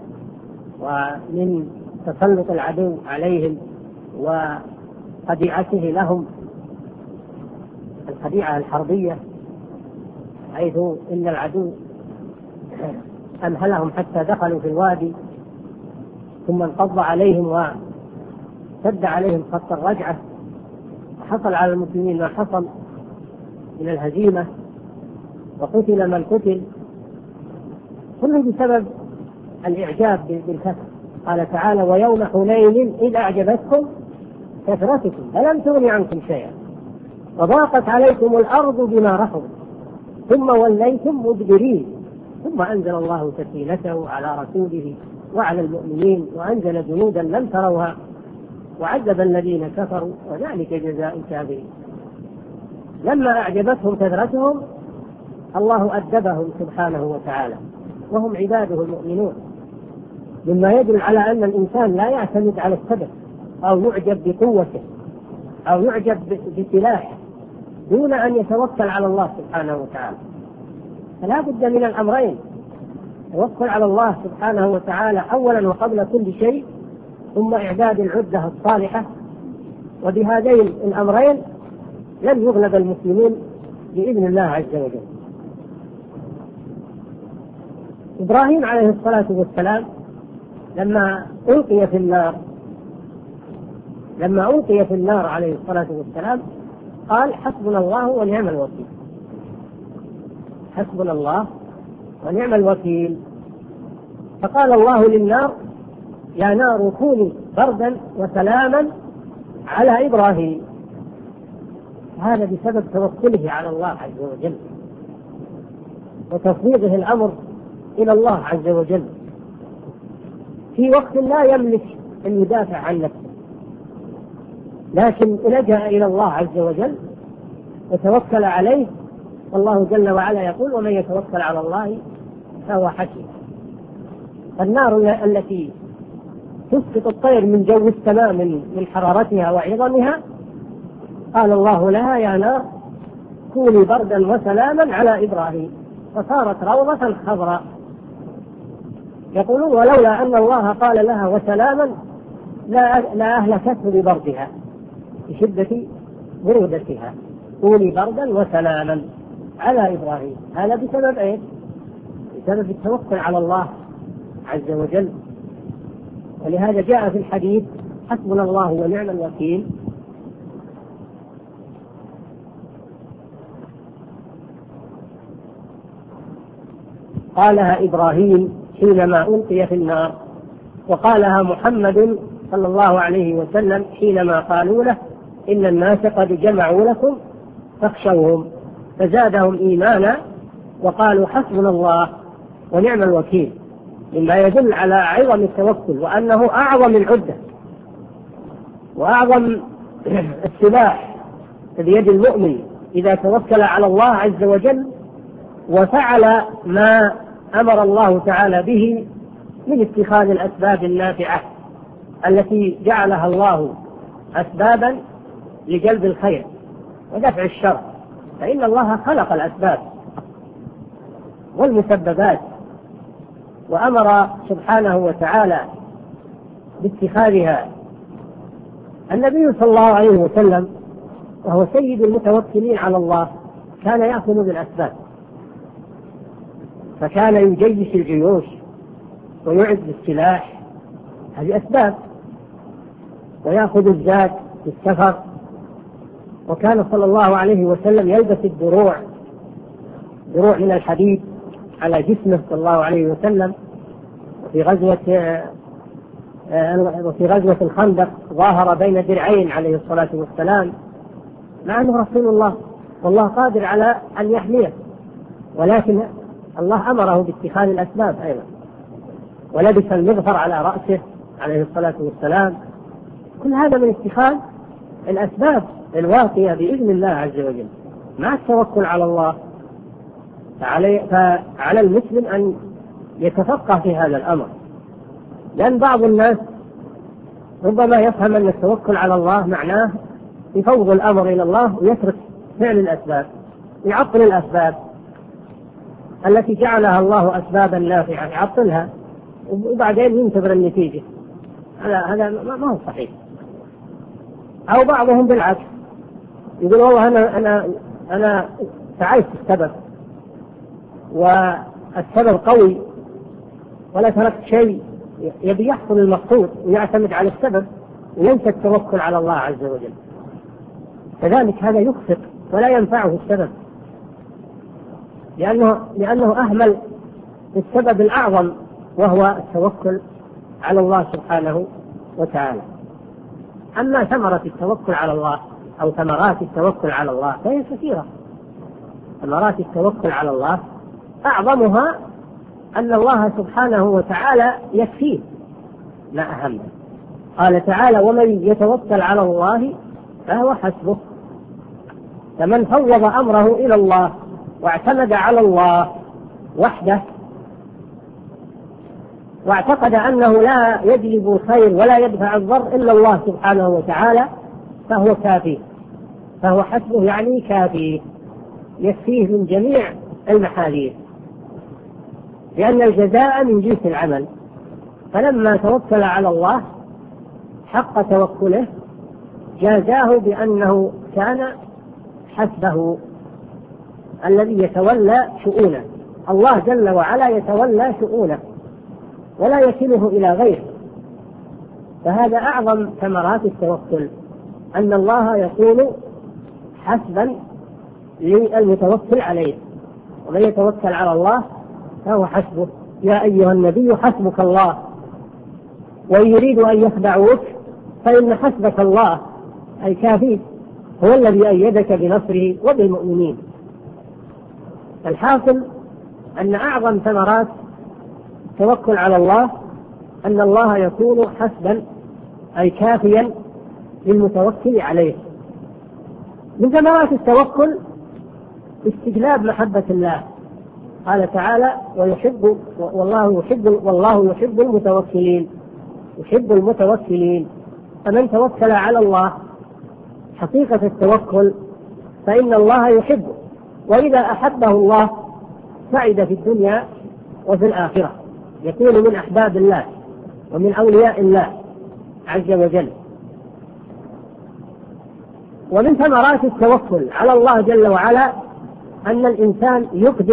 ومن تسلط العدو عليهم وخديعته لهم، الخديعة الحربية، حيث إن العدو أمهلهم حتى دخلوا في الوادي ثم انقض عليهم وسد عليهم خط الرجعة، وحصل على المسلمين ما حصل من الهزيمة وقتل من قتل، كله بسبب الإعجاب بالكثرة. قال تعالى ويوم حنين إذ أعجبتكم كثرتكم فلم تغن عنكم شيئا وضاقت عليكم الأرض بما رحبت ثم وليتم مدبرين ثم أنزل الله سكينته على رسوله وعلى المؤمنين وأنزل جنودا لم تروها وعذب الذين كفروا وذلك جزاء الكافرين. لما أعجبتهم كثرتهم الله أدبهم سبحانه وتعالى وهم عباده المؤمنون، مما يدل على أن الإنسان لا يعتمد على السبب أو يعجب بقوته أو يعجب بسلاحه دون أن يتوكل على الله سبحانه وتعالى. فلا بد من الأمرين، توكل على الله سبحانه وتعالى أولا وقبل كل شيء، ثم إعداد العدة الصالحة. وبهذين الأمرين لن يغلب المسلمين بإذن الله عز وجل. إبراهيم عليه الصلاة والسلام لما ألقي في النار عليه الصلاة والسلام قال حسبنا الله ونعم الوكيل. حسبنا الله ونعم الوكيل. فقال الله للنار يا نار كوني بردا وسلاما على إبراهيم. هذا بسبب توكله على الله عز وجل وتفويضه الأمر إلى الله عز وجل في وقت لا يملك أن يدافع عن نفسه، لكن لجأ إلى الله عز وجل وتوكل عليه، والله جل وعلا يقول ومن يتوكل على الله فهو حسبه. النار التي تسقط الطير من جو السماء من حرارتها وعظمها، قال الله لها يا نار كوني بردا وسلاما على إبراهيم، فصارت روضة خضراء. يقولون ولولا أن الله قال لها وسلاما لا أهلكته ببردها بشدة برودتها. كوني بردا وسلاما على إبراهيم. هذا بسبب إيه؟ بسبب التوكل على الله عز وجل. ولهذا جاء في الحديث حسبنا الله ونعم الوكيل. قالها إبراهيم حينما ألقي في النار، وقالها محمد صلى الله عليه وسلم حينما قالوا له إن الناس قد جمعوا لكم فاخشوهم، فزادهم إيمانا وقالوا حسبنا الله ونعم الوكيل، مما يدل على عظم التوكل وأنه أعظم العدة وأعظم السلاح بيد المؤمن إذا توكل على الله عز وجل وفعل ما أمر الله تعالى به من اتخاذ الأسباب النافعة التي جعلها الله أسبابا لجلب الخير ودفع الشر. فإن الله خلق الأسباب والمسببات وأمر سبحانه وتعالى باتخاذها. النبي صلى الله عليه وسلم وهو سيد المتوكلين على الله كان يأخذ بالأسباب، فكان يجيش الجيوش ويعد السلاح، هذه أسباب، ويأخذ الزاد في السفر، وكان صلى الله عليه وسلم يلبس الدروع من الحديد على جسمه صلى الله عليه وسلم. وفي غزوة الخندق ظاهر بين درعين عليه الصلاة والسلام، مع أنه رسول الله والله قادر على أن يحميه، ولكن الله أمره باتخاذ الأسباب أيضا. ولبس المغفر على رأسه عليه الصلاة والسلام. كل هذا من اتخاذ الأسباب الواقية بإذن الله عز وجل مع التوكل على الله. فعلى المسلم أن يتفقه في هذا الأمر، لأن بعض الناس ربما يفهم أن التوكل على الله معناه يفوض الأمر إلى الله ويترك فعل الأسباب، يعطل الأسباب التي جعلها الله أسبابا نافعة، يعطلها وبعدين ينتظر النتيجة. هذا ما هو صحيح. أو بعضهم بالعكس يقول والله أنا فعلت السبب والسبب قوي ولا تركت شيء، يبي يحصل المقصود ويعتمد على السبب وينسى التوكل على الله عز وجل. كذلك هذا يخفق ولا ينفعه السبب، لأنه أهمل السبب الأعظم وهو التوكل على الله سبحانه وتعالى. أما ثمرة التوكل على الله أو ثمرات التوكل على الله فهي كثيرة. ثمرات التوكل على الله أعظمها أن الله سبحانه وتعالى يكفيه ما أهمه. قال تعالى ومن يتوكل على الله فهو حسبه. فمن فوض أمره إلى الله واعتمد على الله وحده واعتقد أنه لا يجلب الخير ولا يدفع الضر إلا الله سبحانه وتعالى فهو كافيه، فهو حسبه يعني كافيه، يكفيه من جميع المحاذير، لأن الجزاء من جنس العمل. فلما توكل على الله حق توكله جازاه بأنه كان حسبه الذي يتولى شؤونه. الله جل وعلا يتولى شؤونه ولا يكله إلى غيره. فهذا أعظم ثمرات التوكل، أن الله يكون حسبا للمتوكل عليه. ومن يتوكل على الله فهو حسبه. يا أيها النبي حسبك الله وإن يريدوا أن يخدعوك فإن حسبك الله أي كافيك، هو الذي أيدك بنصره وبالمؤمنين. الحاصل أن أعظم ثمرات التوكل على الله أن الله يكون حسبا أي كافيا للمتوكل عليه. من ثمرات التوكل استجلاب محبة الله. قال تعالى والله يحب المتوكلين. يحب المتوكلين. فمن توكل على الله حقيقة التوكل فإن الله يحبه، وإذا أحبه الله سعد في الدنيا وفي الآخرة، يكون من أحباب الله ومن أولياء الله عز وجل. ومن ثمرات التوكل على الله جل وعلا أن الإنسان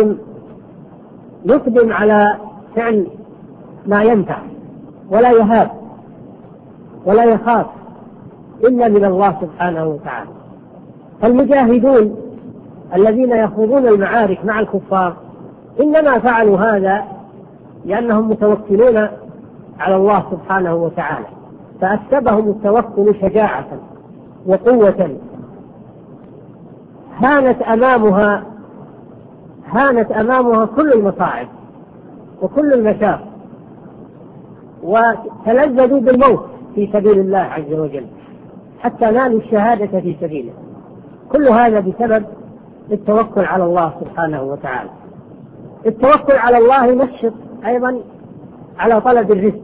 يقدم على فعل ما ينفع ولا يهاب ولا يخاف إلا من الله سبحانه وتعالى. فالمجاهدون الذين يخوضون المعارك مع الكفار إنما فعلوا هذا لأنهم متوكلون على الله سبحانه وتعالى، فأكسبهم التوكل شجاعة وقوة هانت أمامها كل المصاعب وكل المشاق، وتلذذوا بالموت في سبيل الله عز وجل حتى نالوا الشهادة في سبيله. كل هذا بسبب التوكل على الله سبحانه وتعالى. التوكل على الله ينشط أيضا على طلب الرزق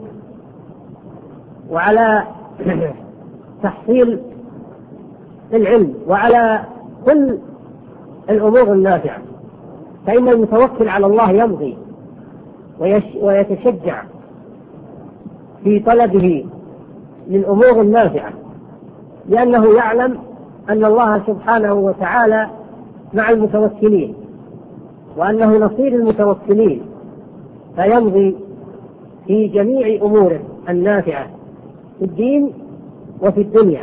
وعلى تحصيل العلم وعلى كل الأمور النافعة، فإن المتوكل على الله يمضي ويتشجع في طلبه للأمور النافعة، لأنه يعلم أن الله سبحانه وتعالى مع المتوكلين وأنه نصير المتوكلين، فيمضي في جميع أموره النافعة في الدين وفي الدنيا،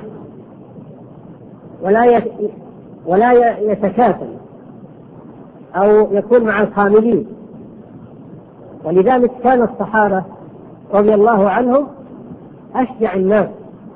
ولا يتكاسل أو يكون مع الخاملين. ولذلك كان الصحابة رضي الله عنهم أشجع الناس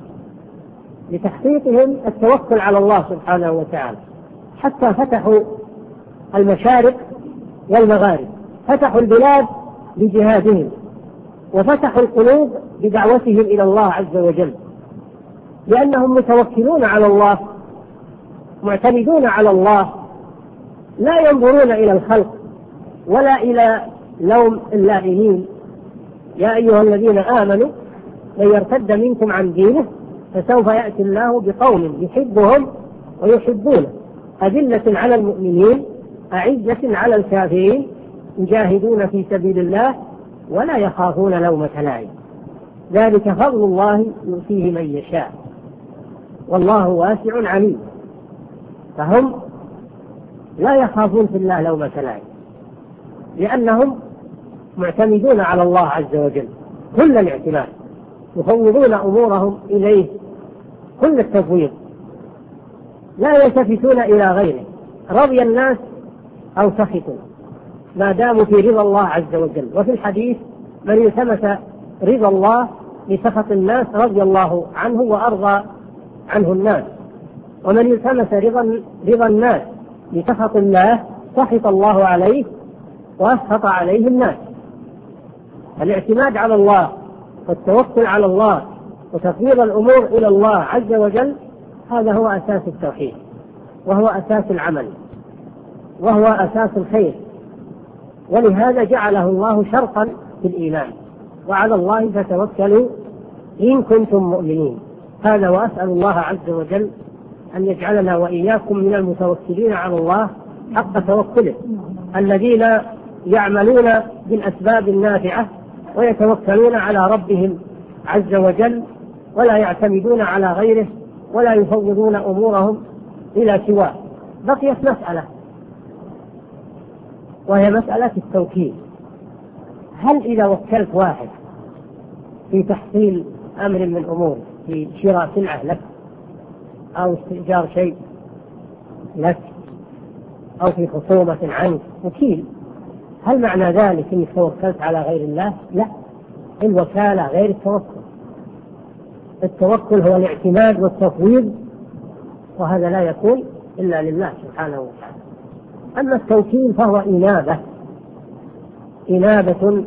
لتحقيقهم التوكل على الله سبحانه وتعالى، حتى فتحوا المشارق والمغارب، فتحوا البلاد بجهادهم، وفتحوا القلوب بدعوتهم إلى الله عز وجل، لأنهم متوكلون على الله معتمدون على الله، لا ينظرون إلى الخلق ولا إلى لوم اللائمين. يا أيها الذين آمنوا من يرتد منكم عن دينه فسوف يأتي الله بقوم يحبهم ويحبونه أذلة على المؤمنين أعزة على الكافرين يجاهدون في سبيل الله ولا يخافون لومة لائم، ذلك فضل الله يؤتيه من يشاء والله واسع عليم. فهم لا يخافون في الله لومة لائم، لأنهم معتمدون على الله عز وجل كل الاعتماد، يفوضون أمورهم إليه كل التفويض، لا يلتفتون إلى غيره، رضي الناس أو سخطوا ما داموا في رضا الله عز وجل. وفي الحديث من التمس رضا الله لسخط الناس رضي الله عنه وأرضى عنه الناس، ومن التمس رضا الناس لسخط الله سخط الله عليه وأسخط عليه الناس. الاعتماد على الله والتوكل على الله وتفويض الأمور إلى الله عز وجل هذا هو أساس التوحيد، وهو أساس العمل، وهو أساس الخير، ولهذا جعله الله شرطا في الإيمان، وعلى الله فتوكلوا إن كنتم مؤمنين. هذا وأسأل الله عز وجل أن يجعلنا وإياكم من المتوكلين على الله حق توكله، الذين يعملون بالأسباب النافعة ويتوكلون على ربهم عز وجل ولا يعتمدون على غيره ولا يفوضون أمورهم إلى سواه. بقيت مسألة وهي مسألة التوكيل. هل إذا وكلت واحد في تحصيل أمر من أمور، في شراء سلعة لك أو استئجار شيء، لك أو في خصومة عنك وكيل. هل معنى ذلك إنك توكلت على غير الله؟ لا، الوكالة غير التوكل. التوكل هو الاعتماد والتفويض، وهذا لا يكون إلا لله سبحانه وتعالى. أما التوكيل فهو إنابة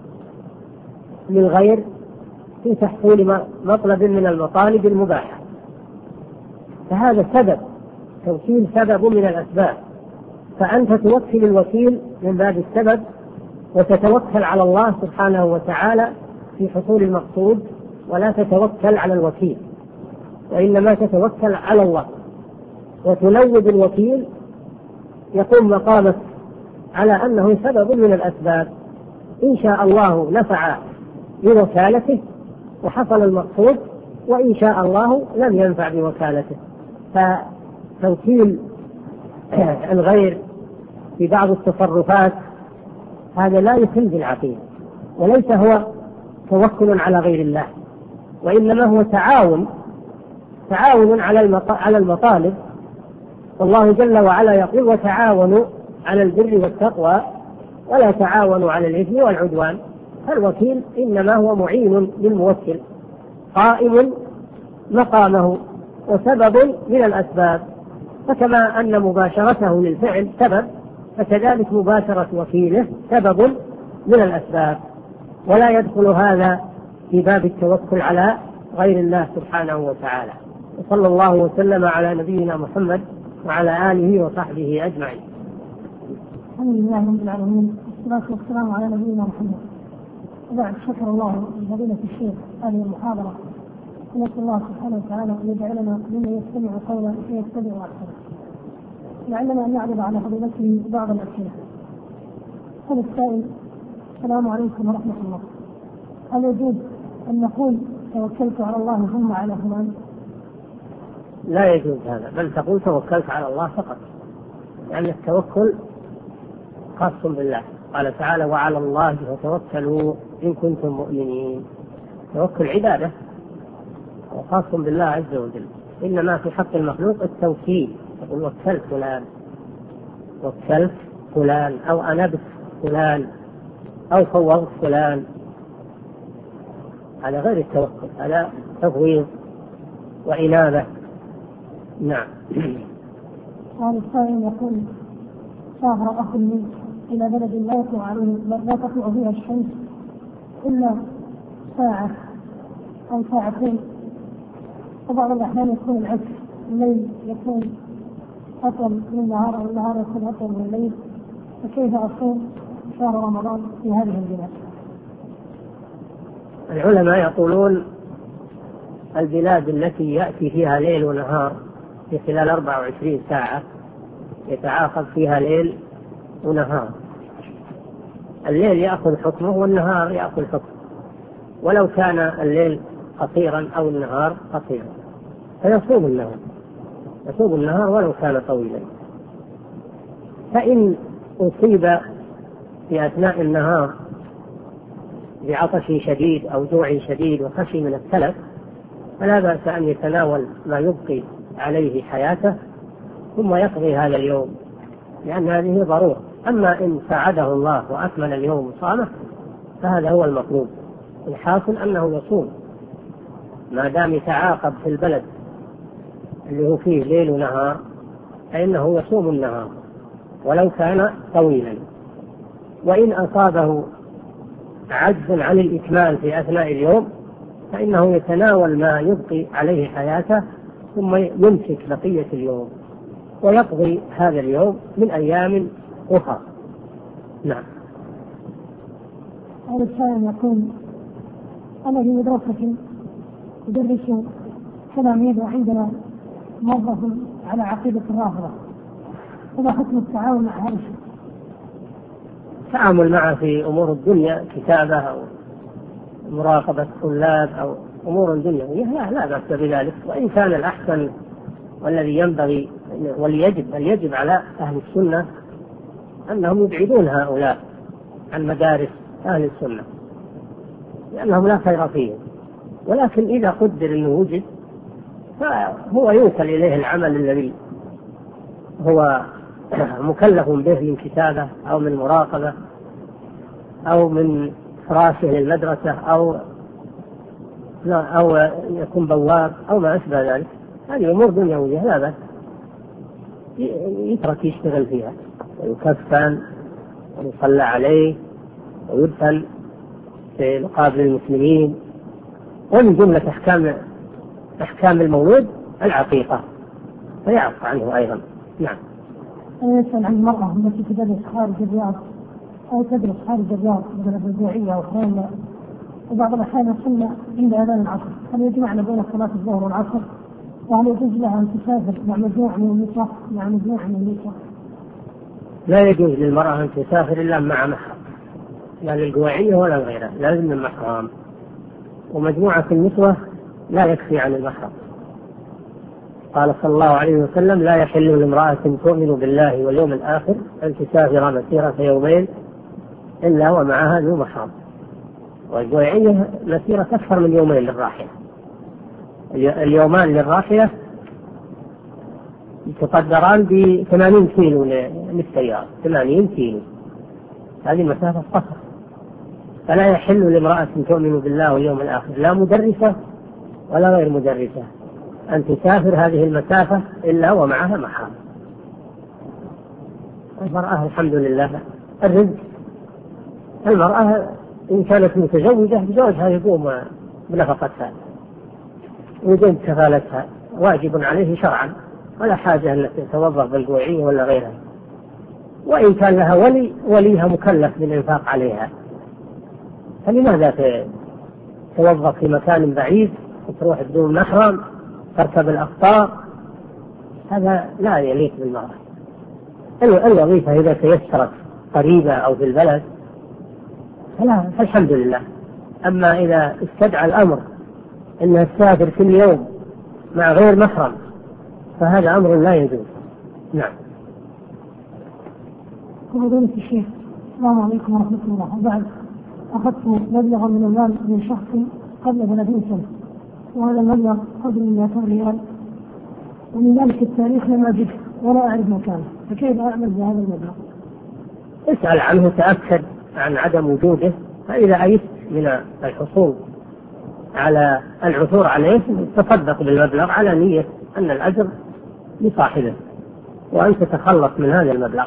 للغير في تحصيل مطلب من المطالب المباحة، فهذا سبب، توكيل سبب من الأسباب، فأنت توكل الوكيل من باب السبب وتتوكل على الله سبحانه وتعالى في حصول المقصود، ولا تتوكل على الوكيل، وإنما تتوكل على الله وتلوذ الوكيل يقوم مقامك على أنه سبب من الأسباب. إن شاء الله نفع بوكالته وحصل المقصود، وإن شاء الله لم ينفع بوكالته. فتوكيل الغير في بعض التصرفات هذا لا يخل بالعقيدة، وليس هو توكل على غير الله، وإنما هو تعاون على المطالب. والله جل وعلا يقول: وتعاونوا على البر والتقوى ولا تعاونوا على الإثم والعدوان. فالوكيل إنما هو معين للموكل، قائم مقامه وسبب من الأسباب. فكما أن مباشرته للفعل سبب، فكذلك مباشرة وكيله سبب من الأسباب، ولا يدخل هذا في باب التوكل على غير الله سبحانه وتعالى. وصلى الله وسلم على نبينا محمد وعلى آله وصحبه أجمعين. الحمد لله رب العالمين، والصلاة والسلام على نبينا محمد. وبعد، شكر الله لفضيلة الشيخ هذه المحاضرة، ونسأل الله سبحانه وتعالى أن يجعلنا ممن يستمع قولا فيتبع أحسنه. لعلنا أن نعرض على فضيلته بعض الأسئلة. هذا السائل: السلام عليكم ورحمة الله، هل يجوز أن نقول توكلت على الله ثم على فلان؟ لا يجوز هذا، بل تقول توكلت على الله فقط، لأن التوكل خاص بالله. قال تعالى: وعلى الله فتوكلوا إن كنتم مؤمنين. توكل عبادة وخاص بالله عز وجل. إنما في حق المخلوق التوكيل، تقول وكلت فلان أو أنبت فلان أو فوضت فلان، هذا غير التوكل، هذا تفويض وإنابة. نعم. هذا السائل يقول: سافر أخ لي إلى بلد لا تطلع فيها الشمس إلا ساعة أو ساعتين، وبعض الأحيان يكون العكس، الليل يكون أطول من النهار أو النهار يكون أطول من الليل، فكيف أصوم شهر رمضان في هذه البلاد؟ العلماء يقولون البلاد التي يأتي فيها ليل ونهار في خلال 24 ساعة يتعاقب فيها ليل ونهار، الليل يأخذ حكمه والنهار يأخذ حكمه، ولو كان الليل قصيرا أو النهار قصيرا فيصوم النهار ولو كان طويلا. فإن أصيب في أثناء النهار بعطش شديد أو جوع شديد وخشي من التلف، فلا بأس أن يتناول ما يبقي عليه حياته ثم يقضي هذا اليوم، لأن هذه ضرورة. أما إن ساعده الله وأكمل اليوم وصامه فهذا هو المطلوب. الحاصل أنه يصوم ما دام يتعاقب في البلد اللي هو فيه ليل ونهار، فإنه يصوم النهار ولو كان طويلا. وإن أصابه عجز عن الإكمال في أثناء اليوم فإنه يتناول ما يبقي عليه حياته ثم يمسك بقية اليوم ويقضي هذا اليوم من أيام أخرى. نعم. هذا السائل يقول: أنا في مدرسة أدرس تلاميذ وعندنا موظف على عقيدة الرافضة، فما حكم التعاون مع هذا الشيء؟ التعامل معه في أمور الدنيا، كتابة أو مراقبة طلاب أو أمور دنيوية لا بأس بذلك. وإن كان الأحسن والذي ينبغي يجب على أهل السنة أنهم يبعدون هؤلاء عن مدارس أهل السنة لأنهم لا خير فيهم، ولكن إذا قدر أنه وجد فهو يوصل إليه العمل الذي هو مكلف به من كتابة أو من مراقبة أو من فراشه للمدرسة أو يكون بواب أو ما أشبه ذلك، هذه أمور دنيوية لا بأس يترك يشتغل فيها، ويكفن ويصلى عليه ويدفن في مقابر المسلمين. ومن جملة أحكام المولود العقيقة فيعفى عنه أيضا. نعم. يسأل عن المرأة التي تدرس خارج الرياض أو تدرس خارج الرياض مثلا في الجوعية أو خيمة، وبعض الأحيان يصلى عند أذان العصر، هل يجمعنا بين صلاة الظهر والعصر؟ وهل يجوز لها أن تسافر مع مجموعة من النساء؟ لا يجوز للمرأة أن تسافر إلا مع محرم، لا للجوعية ولا غيرها، لازم المحرم. ومجموعة النسوة لا يكفي عن المحرم. قال صلى الله عليه وسلم: لا يحل لامرأة تؤمن بالله واليوم الآخر أن تسافر مسيرة يومين إلا ومعها ذو محرم. والجوعية مسيرة أكثر من يومين للراحلة، اليومان للراحلة تقدران ب80 كيلو للسيارة، 80 كيلو، هذه مسافة قصر. فلا يحل لامرأة تؤمن بالله واليوم الآخر، لا مدرسة ولا غير مدرسة، أن تسافر هذه المسافة إلا ومعها محرم. المرأة الحمد لله الرزق، المرأة إن كانت متزوجة زوجها يقوم بنفقتها ويقوم بكفالتها، واجب عليه شرعا، ولا حاجة أن تتوظف بالجوعية ولا غيرها. وإن كان لها وليها مكلف بالإنفاق عليها، فلماذا توظف في مكان بعيد وتروح بدون محرم تركب الأقطار؟ هذا لا يليق بالمرأة. الوظيفة إذا تيسرت قريبة أو في البلد فالحمد لله. أما إذا استدعى الأمر أنها تسافر كل يوم مع غير محرم فهذا أمر لا يجوز. نعم. فضيلة الشيخ، السلام عليكم ورحمة الله. وبعد، أخذت مبلغا من المال من شخص قبل 30 سنة، وهذا المبلغ قدر 200 ريال، ومن ذلك التاريخ لم أجده ولا أعرف مكانه، فكيف أعمل بهذا المبلغ؟ اسأل عنه، تأكد عن عدم وجوده، فإذا أيست من الحصول على العثور عليه تصدق بالمبلغ على نية أن الأجر لصاحبه وأن تتخلص من هذا المبلغ،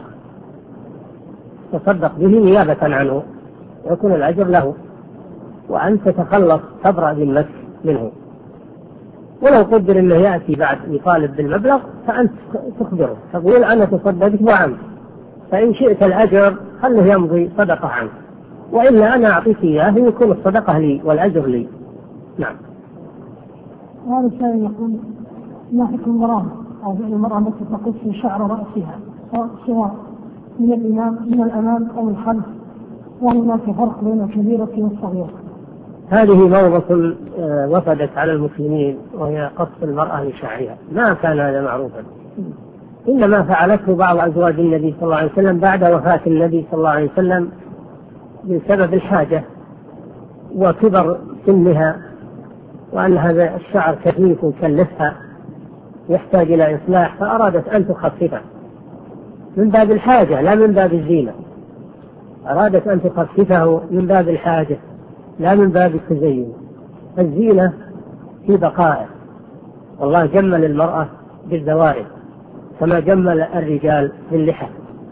تصدق به نيابة عنه ويكون الأجر له، وأن تتخلص تبرأ ذمتك منه. ولو قدر أنه يأتي بعد يطالب بالمبلغ فأنت تخبره، تقول: أنا تصدقت وعنك، فإن شئت الأجر خله يمضي صدقة عنك، وإلا أنا أعطيك إياه يكون الصدقة لي والأجر لي. نعم. هذا السائل يقول: ما حكم المرأة أو فعل المرأة التي تقص في شعر رأسها سواء من الأمام أو الخلف، وهناك فرق بين الكبيرة والصغيرة؟ هذه موضة وفدت على المسلمين، وهي قص المرأة لشعرها، ما كان هذا معروفا، إنما فعلته بعض أزواج النبي صلى الله عليه وسلم بعد وفاة النبي صلى الله عليه وسلم بسبب الحاجة وكبر سنها، وأن هذا الشعر كثيف وكلفها يحتاج إلى إصلاح، فأرادت أن تخففه من باب الحاجة لا من باب الزينة، أرادت أن تخففه من باب الحاجة لا من باب التزين. الزينة في بقائه، والله جمل المرأة بالزوائد كما جمل الرجال باللحى،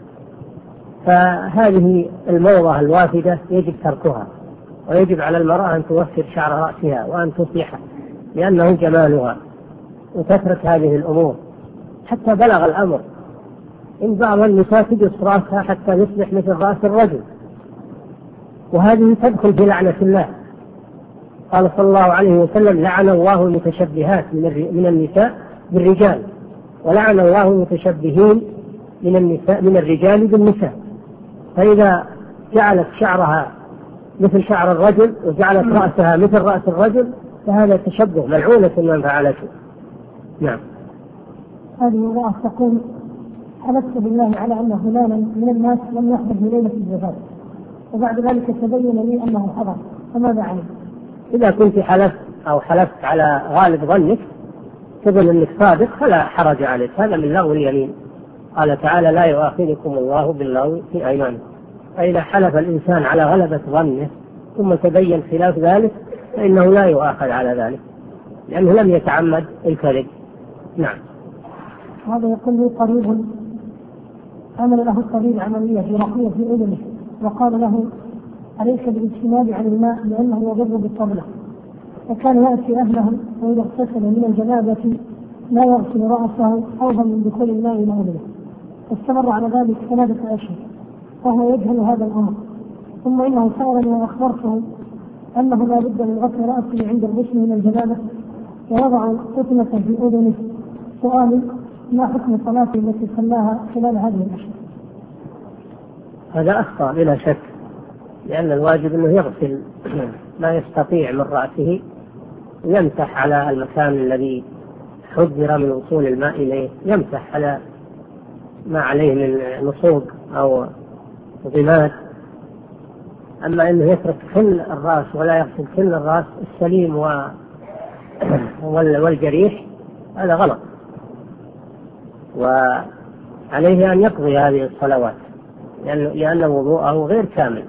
فهذه الموضة الوافدة يجب تركها، ويجب على المرأة أن توفر شعر رأسها وأن تصلحه لأنه جمالها، وتترك هذه الأمور. حتى بلغ الأمر إن بعض النساء تقص رأسها حتى يصبح مثل رأس الرجل، وهذه تدخل في لعنة الله. قال صلى الله عليه وسلم: لعن الله المتشبهات من النساء بالرجال، ولعن الله المتشبهين من الرجال بالنساء. فإذا جعلت شعرها مثل شعر الرجل وجعلت رأسها مثل رأس الرجل فهذا تشبه، ملعونة من فعلته. نعم. هذه امرأة تقول: حلفت بالله على أن فلانا من الناس لم يحضر بليلة الزفاف، وبعد ذلك تبين لي أنه حضر، فماذا عليه؟ إذا كنت حلفت على غالب ظنك تظن أنك صادق فلا حرج عليك، هذا من لغو اليمين، قال تعالى لا يؤاخذكم الله باللغو في أيمانكم. فإذا حلف الإنسان على غلبة ظنه ثم تبين خلاف ذلك فإنه لا يؤاخذ على ذلك لأنه لم يتعمد الكذب. نعم. هذا يقول لي قريب عمل له الطبيب عملية جراحية في أذنه وقال له عليك بالاجتناب عن الماء لأنه يضر بالطبلة، وكان يأتي أهله وإذا اغتسل من الجنابة لا يغسل رأسه خوفا من دخول الماء إلى أذنه، فاستمر على ذلك 3 أشهر وهو يجهل هذا الأمر، ثم إنه سألني وأخبرته أنه لا بد من غسل رأسه عند الغسل من الجنابة ووضع قطنة في أذنه. سؤالي ما حكم صلاته التي صلاها خلال هذه الأشهر؟ هذا أخطأ بلا شك، لأن الواجب أنه يغسل ما يستطيع من رأسه ويمسح على المكان الذي حذر من وصول الماء إليه، يمسح على ما عليه من نصوب أو ضماد. أما أنه يترك كل الرأس ولا يغسل كل الرأس السليم والجريح هذا غلط، وعليه أن يقضي هذه الصلوات لأن وضوءه غير كامل،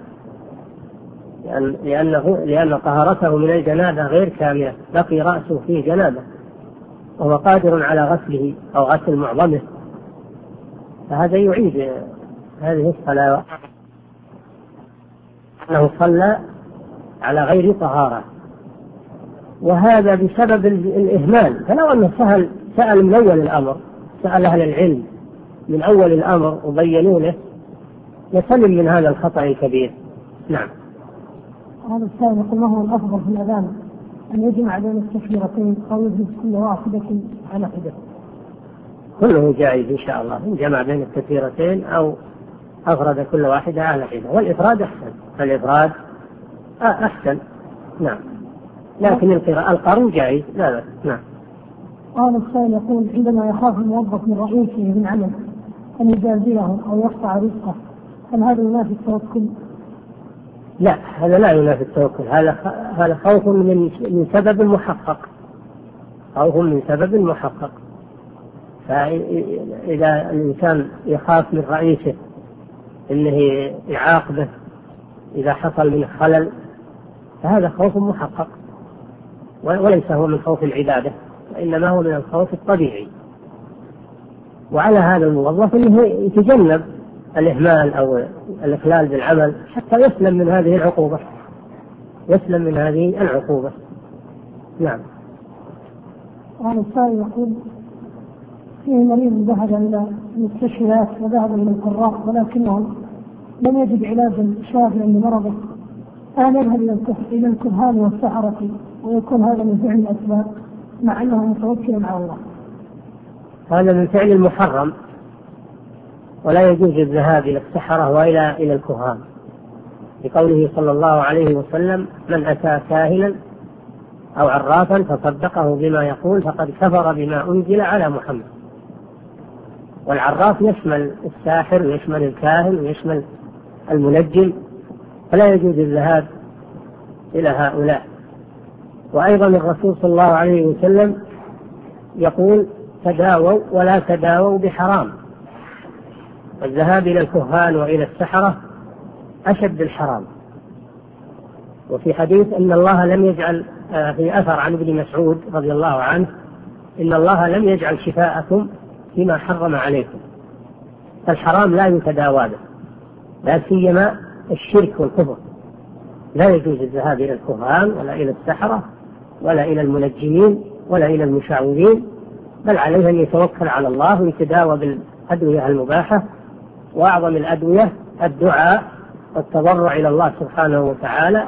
لأن طهارته من الجنابة غير كاملة، بقي رأسه فيه جنابة وهو قادر على غسله أو غسل معظمه، فهذا يعيد هذه الصلاة أنه صلى على غير طهارة، وهذا بسبب الإهمال. فلو أنه سأل من أول الأمر، سأل أهل العلم من أول الأمر وبينوا له يسلم من هذا الخطأ الكبير. نعم. هذا السائل يقول ما هو الأفضل في الأذان، أن يجمع بين التكبيرتين أو يجلس كل واحدة على حدة؟ كله جائز إن شاء الله، إن جمع بين التكبيرتين أو أفرد كل واحدة على حدة، والإفراد أحسن، الإفراد أحسن. نعم، لكن القرن جائز لا بأس. نعم. هذا السائل يقول عندما يخاف الموظف من رئيسه من عمل أن يجازيه أو يقطع رزقه، هل هذا ينافي التوكل؟ لا، هذا لا ينافي التوكل، هذا خوف من سبب محقق، خوف من سبب محقق. فإذا الإنسان يخاف من رئيسه إنه يعاقبه إذا حصل منه خلل فهذا خوف محقق، وليس هو من خوف العبادة، وإنما هو من الخوف الطبيعي. وعلى هذا الموظف أنه يتجنب الإهمال أو الإخلال بالعمل حتى يسلم من هذه العقوبة، يسلم من هذه العقوبة. نعم. هذا السائل يقول فيه مريض ذهب إلى المستشفيات وذهب إلى القراء ولكنه لم يجد علاجا شافيا لمرضه، أن يذهب إلى الكهان والسحرة ويكون هذا من فعل الأسباب مع أنه متوكل على الله؟ هذا من فعل المحرم، ولا يجوز الذهاب إلى السحرة وإلى الكهان، لقوله صلى الله عليه وسلم من أتى كاهنا أو عرافا فصدقه بما يقول فقد كفر بما أنزل على محمد. والعراف يشمل الساحر ويشمل الكاهن ويشمل المنجم، فلا يجوز الذهاب إلى هؤلاء. وأيضا الرسول صلى الله عليه وسلم يقول تداووا ولا تداووا بحرام، الذهاب إلى الكهان وإلى السحرة أشد الحرام. وفي حديث أن الله لم يجعل، في أثر عن ابن مسعود رضي الله عنه، إن الله لم يجعل شفاءكم فيما حرم عليكم، فالحرام لا يتداوى به، لا سيما الشرك والكفر. لا يجوز الذهاب إلى الكهان ولا إلى السحرة ولا إلى المنجمين ولا إلى المشعوذين، بل عليه أن يتوكل على الله ويتداوى بالأدوية المباحة، وأعظم الأدوية الدعاء والتضرع إلى الله سبحانه وتعالى،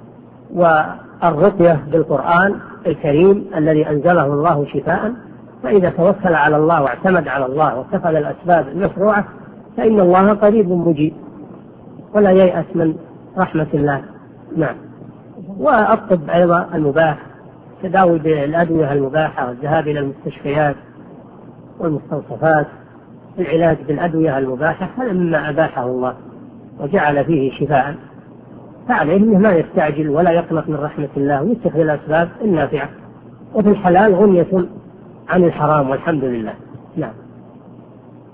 والرقية بالقرآن الكريم الذي أنزله الله شفاء. فإذا توكل على الله واعتمد على الله واتخذ الأسباب المشروعة فإن الله قريب مجيب، ولا ييأس من رحمة الله. نعم. والطب أيضا المباح، تداوي بالأدوية المباحة والذهاب إلى المستشفيات والمستوصفات، العلاج بالأدوية المباحة هذا مما أباحه الله وجعل فيه شفاء، فعليه أنه ما يستعجل ولا يقنط من رحمة الله ويتخذ الأسباب النافعة، وفي الحلال غنية عن الحرام والحمد لله. نعم.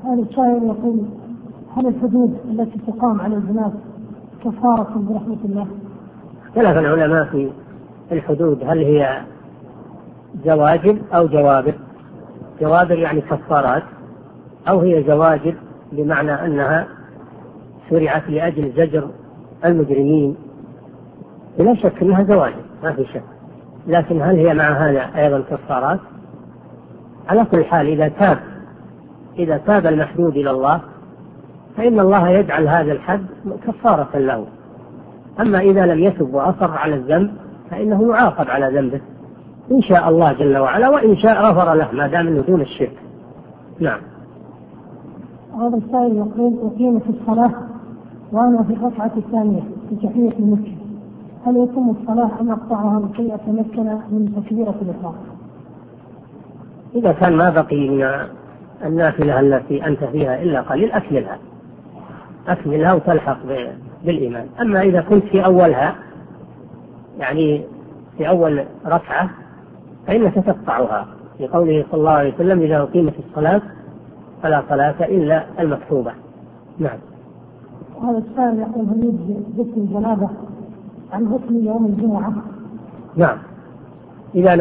هذا الشاعر يقول: هل الحدود التي تقام على البنات كفارة برحمة الله؟ اختلف العلماء في الحدود، هل هي زواجر أو جوابر. جوابر يعني كفارات، أو هي زواجر بمعنى أنها شرعت لأجل زجر المجرمين. لا شك أنها زواجر، ما في شك، لكن هل هي مع هذا أيضا كفارات؟ على كل حال إذا تاب المحدود إلى الله فإن الله يجعل هذا الحد كفارة له. أما إذا لم يتب وأصر على الذنب فإنه يعاقب على ذنبه إن شاء الله جل وعلا، وإن شاء غفر له ما دام انه دون الشرك. نعم. هذا السائل يقول: أقيمت الصلاة وأنا في الركعة الثانية في تحية المسجد، هل يتم الصلاة أم أقطعها لكي أتمكن من تكبيرة الإحرام؟ إذا كان ما بقي من النافلة التي أنت فيها إلا قليل أكملها وتلحق بالإيمان. أما إذا كنت في أولها، يعني في أول ركعة، فإنك تقطعها، في قوله صلى الله عليه وسلم: إذا أقيمت الصلاة فلا صلاة إلا المكتوبة. نعم. هذا السائل يقول: هل يجزي غسل الجنابة عن غسل يوم الجمعة؟ نعم، إذا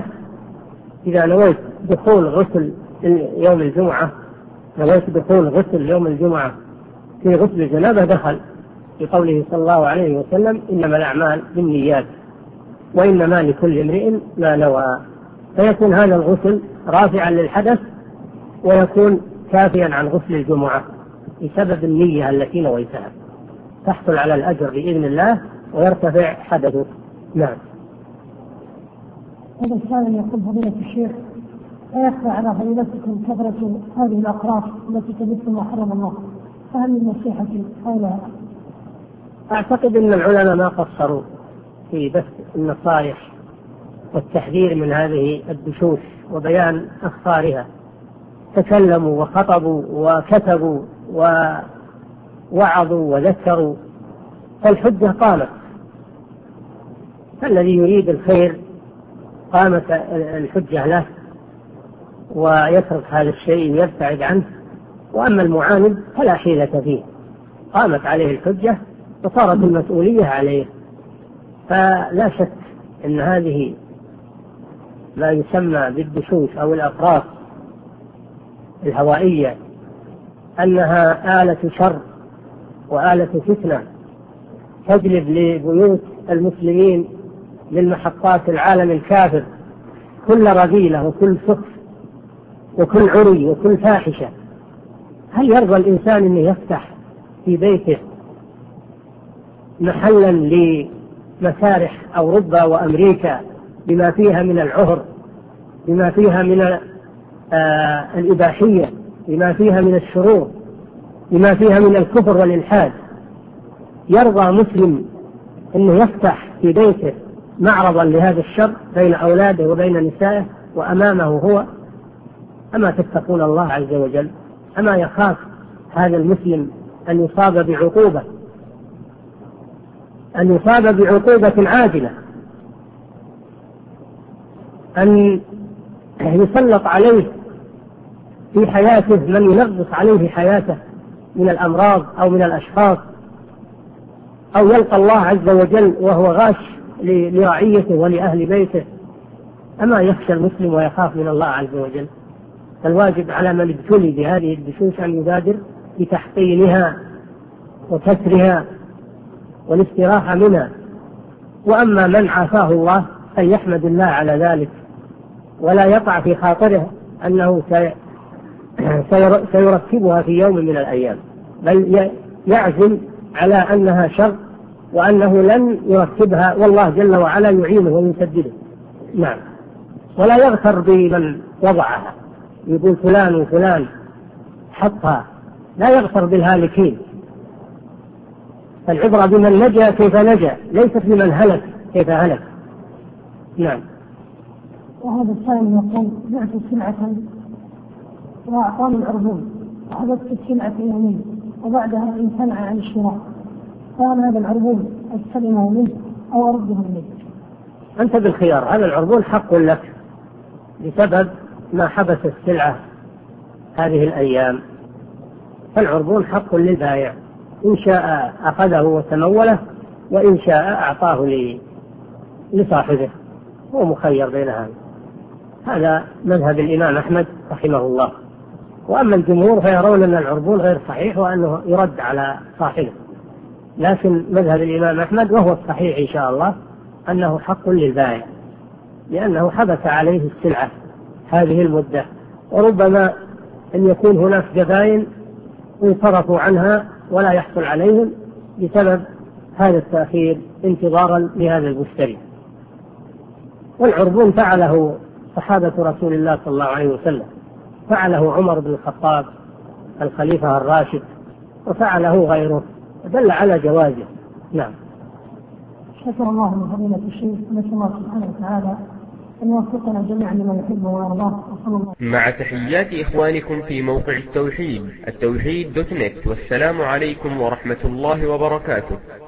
نويت دخول غسل يوم الجمعة، نويت دخول غسل يوم الجمعة في غسل الجنابة دخل، في قوله صلى الله عليه وسلم: إنما الأعمال بالنيات وإنما لكل امرئ ما نوى. فيكون هذا الغسل رافعا للحدث ويكون كافيا عن غسل الجمعة بسبب النية التي نويتها، تحصل على الأجر بإذن الله ويرتفع حدثه. نعم. هذا السائل يقول: فضيلة الشيخ، لا يخفى على فضيلتكم كثرة هذه الأقراص التي تبث ما حرم الله، فهل من نصيحة حولها؟ أعتقد أن العلماء ما قصروا في بث النصائح والتحذير من هذه الدشوش وبيان أخطارها، تكلموا وخطبوا وكتبوا ووعظوا وذكروا، فالحجة قامت، فالذي يريد الخير قامت الحجة له ويترك هذا الشيء يبتعد عنه، وأما المعاند فلا حيلة فيه، قامت عليه الحجة وصارت المسؤولية عليه. فلا شك أن هذه ما يسمى بالدشوش أو الأقراص الهوائية أنها آلة شر وآلة فتنة تجلب لبيوت المسلمين من محطات العالم الكافر كل رذيلة وكل سخف وكل عري وكل فاحشة. هل يرضى الإنسان أن يفتح في بيته محلا لمسارح أوروبا وأمريكا بما فيها من العهر، بما فيها من الإباحية، بما فيها من الشرور، بما فيها من الكفر والإلحاد؟ يرضى مسلم أنه يفتح في بيته معرضا لهذا الشر بين أولاده وبين نسائه وأمامه هو؟ أما تتقون الله عز وجل؟ أما يخاف هذا المسلم أن يصاب بعقوبة عاجلة، أن يسلط عليه في حياته من ينغص عليه حياته من الأمراض أو من الأشخاص، أو يلقى الله عز وجل وهو غاش لرعيته ولأهل بيته؟ أما يخشى المسلم ويخاف من الله عز وجل؟ فالواجب على من ابتلي بهذه الدشوش أن يبادر بتحصينها وكسرها والاستراحة منها. وأما من عافاه الله فليحمد الله على ذلك، ولا يقع في خاطره أنه سيركبها في يوم من الأيام، بل يعزم على أنها شر وأنه لن يركبها، والله جل وعلا يعينه ويسدده. نعم. ولا يغتر بمن وضعها، يقول فلان وفلان حطها، لا يغتر بالهالكين. فالعبرة بمن نجا كيف نجا، ليست بمن هلك كيف هلك. نعم. وهذا السائل يقول: بعت سلعة وأعطاني العربون وحدثت السلعة يومين وبعدها امتنع عن الشراء، فهل هذا العربون أستلمه منه أو أرده منه؟ أنت بالخيار، هذا العربون حق لك بسبب ما حبس السلعة هذه الأيام، فالعربون حق للبائع، إن شاء أخذه وتموله، وإن شاء أعطاه لصاحبه، هو مخير بين هذا. هذا مذهب الإمام أحمد رحمه الله. وأما الجمهور فيرون أن العربون غير صحيح وأنه يرد على صاحبه، لكن مذهب الإمام أحمد وهو الصحيح إن شاء الله أنه حق للبائع، لأنه حبس عليه السلعة هذه المدة، وربما أن يكون هناك زبائن انصرفوا عنها ولا يحصل عليهم بسبب هذا التأخير انتظارا لهذا المشتري. والعربون فعله صحابة رسول الله صلى الله عليه وسلم، فعله عمر بن الخطاب الخليفة الراشد، وفعله غيره، دل على جوازه. نعم. شكر الله لفضيلة الشيخ، نسأل الله سبحانه وتعالى أن يوفقنا جميعا لما يحبه ويرضاه. مع تحيات إخوانكم في موقع التوحيد، التوحيد.net، والسلام عليكم ورحمة الله وبركاته.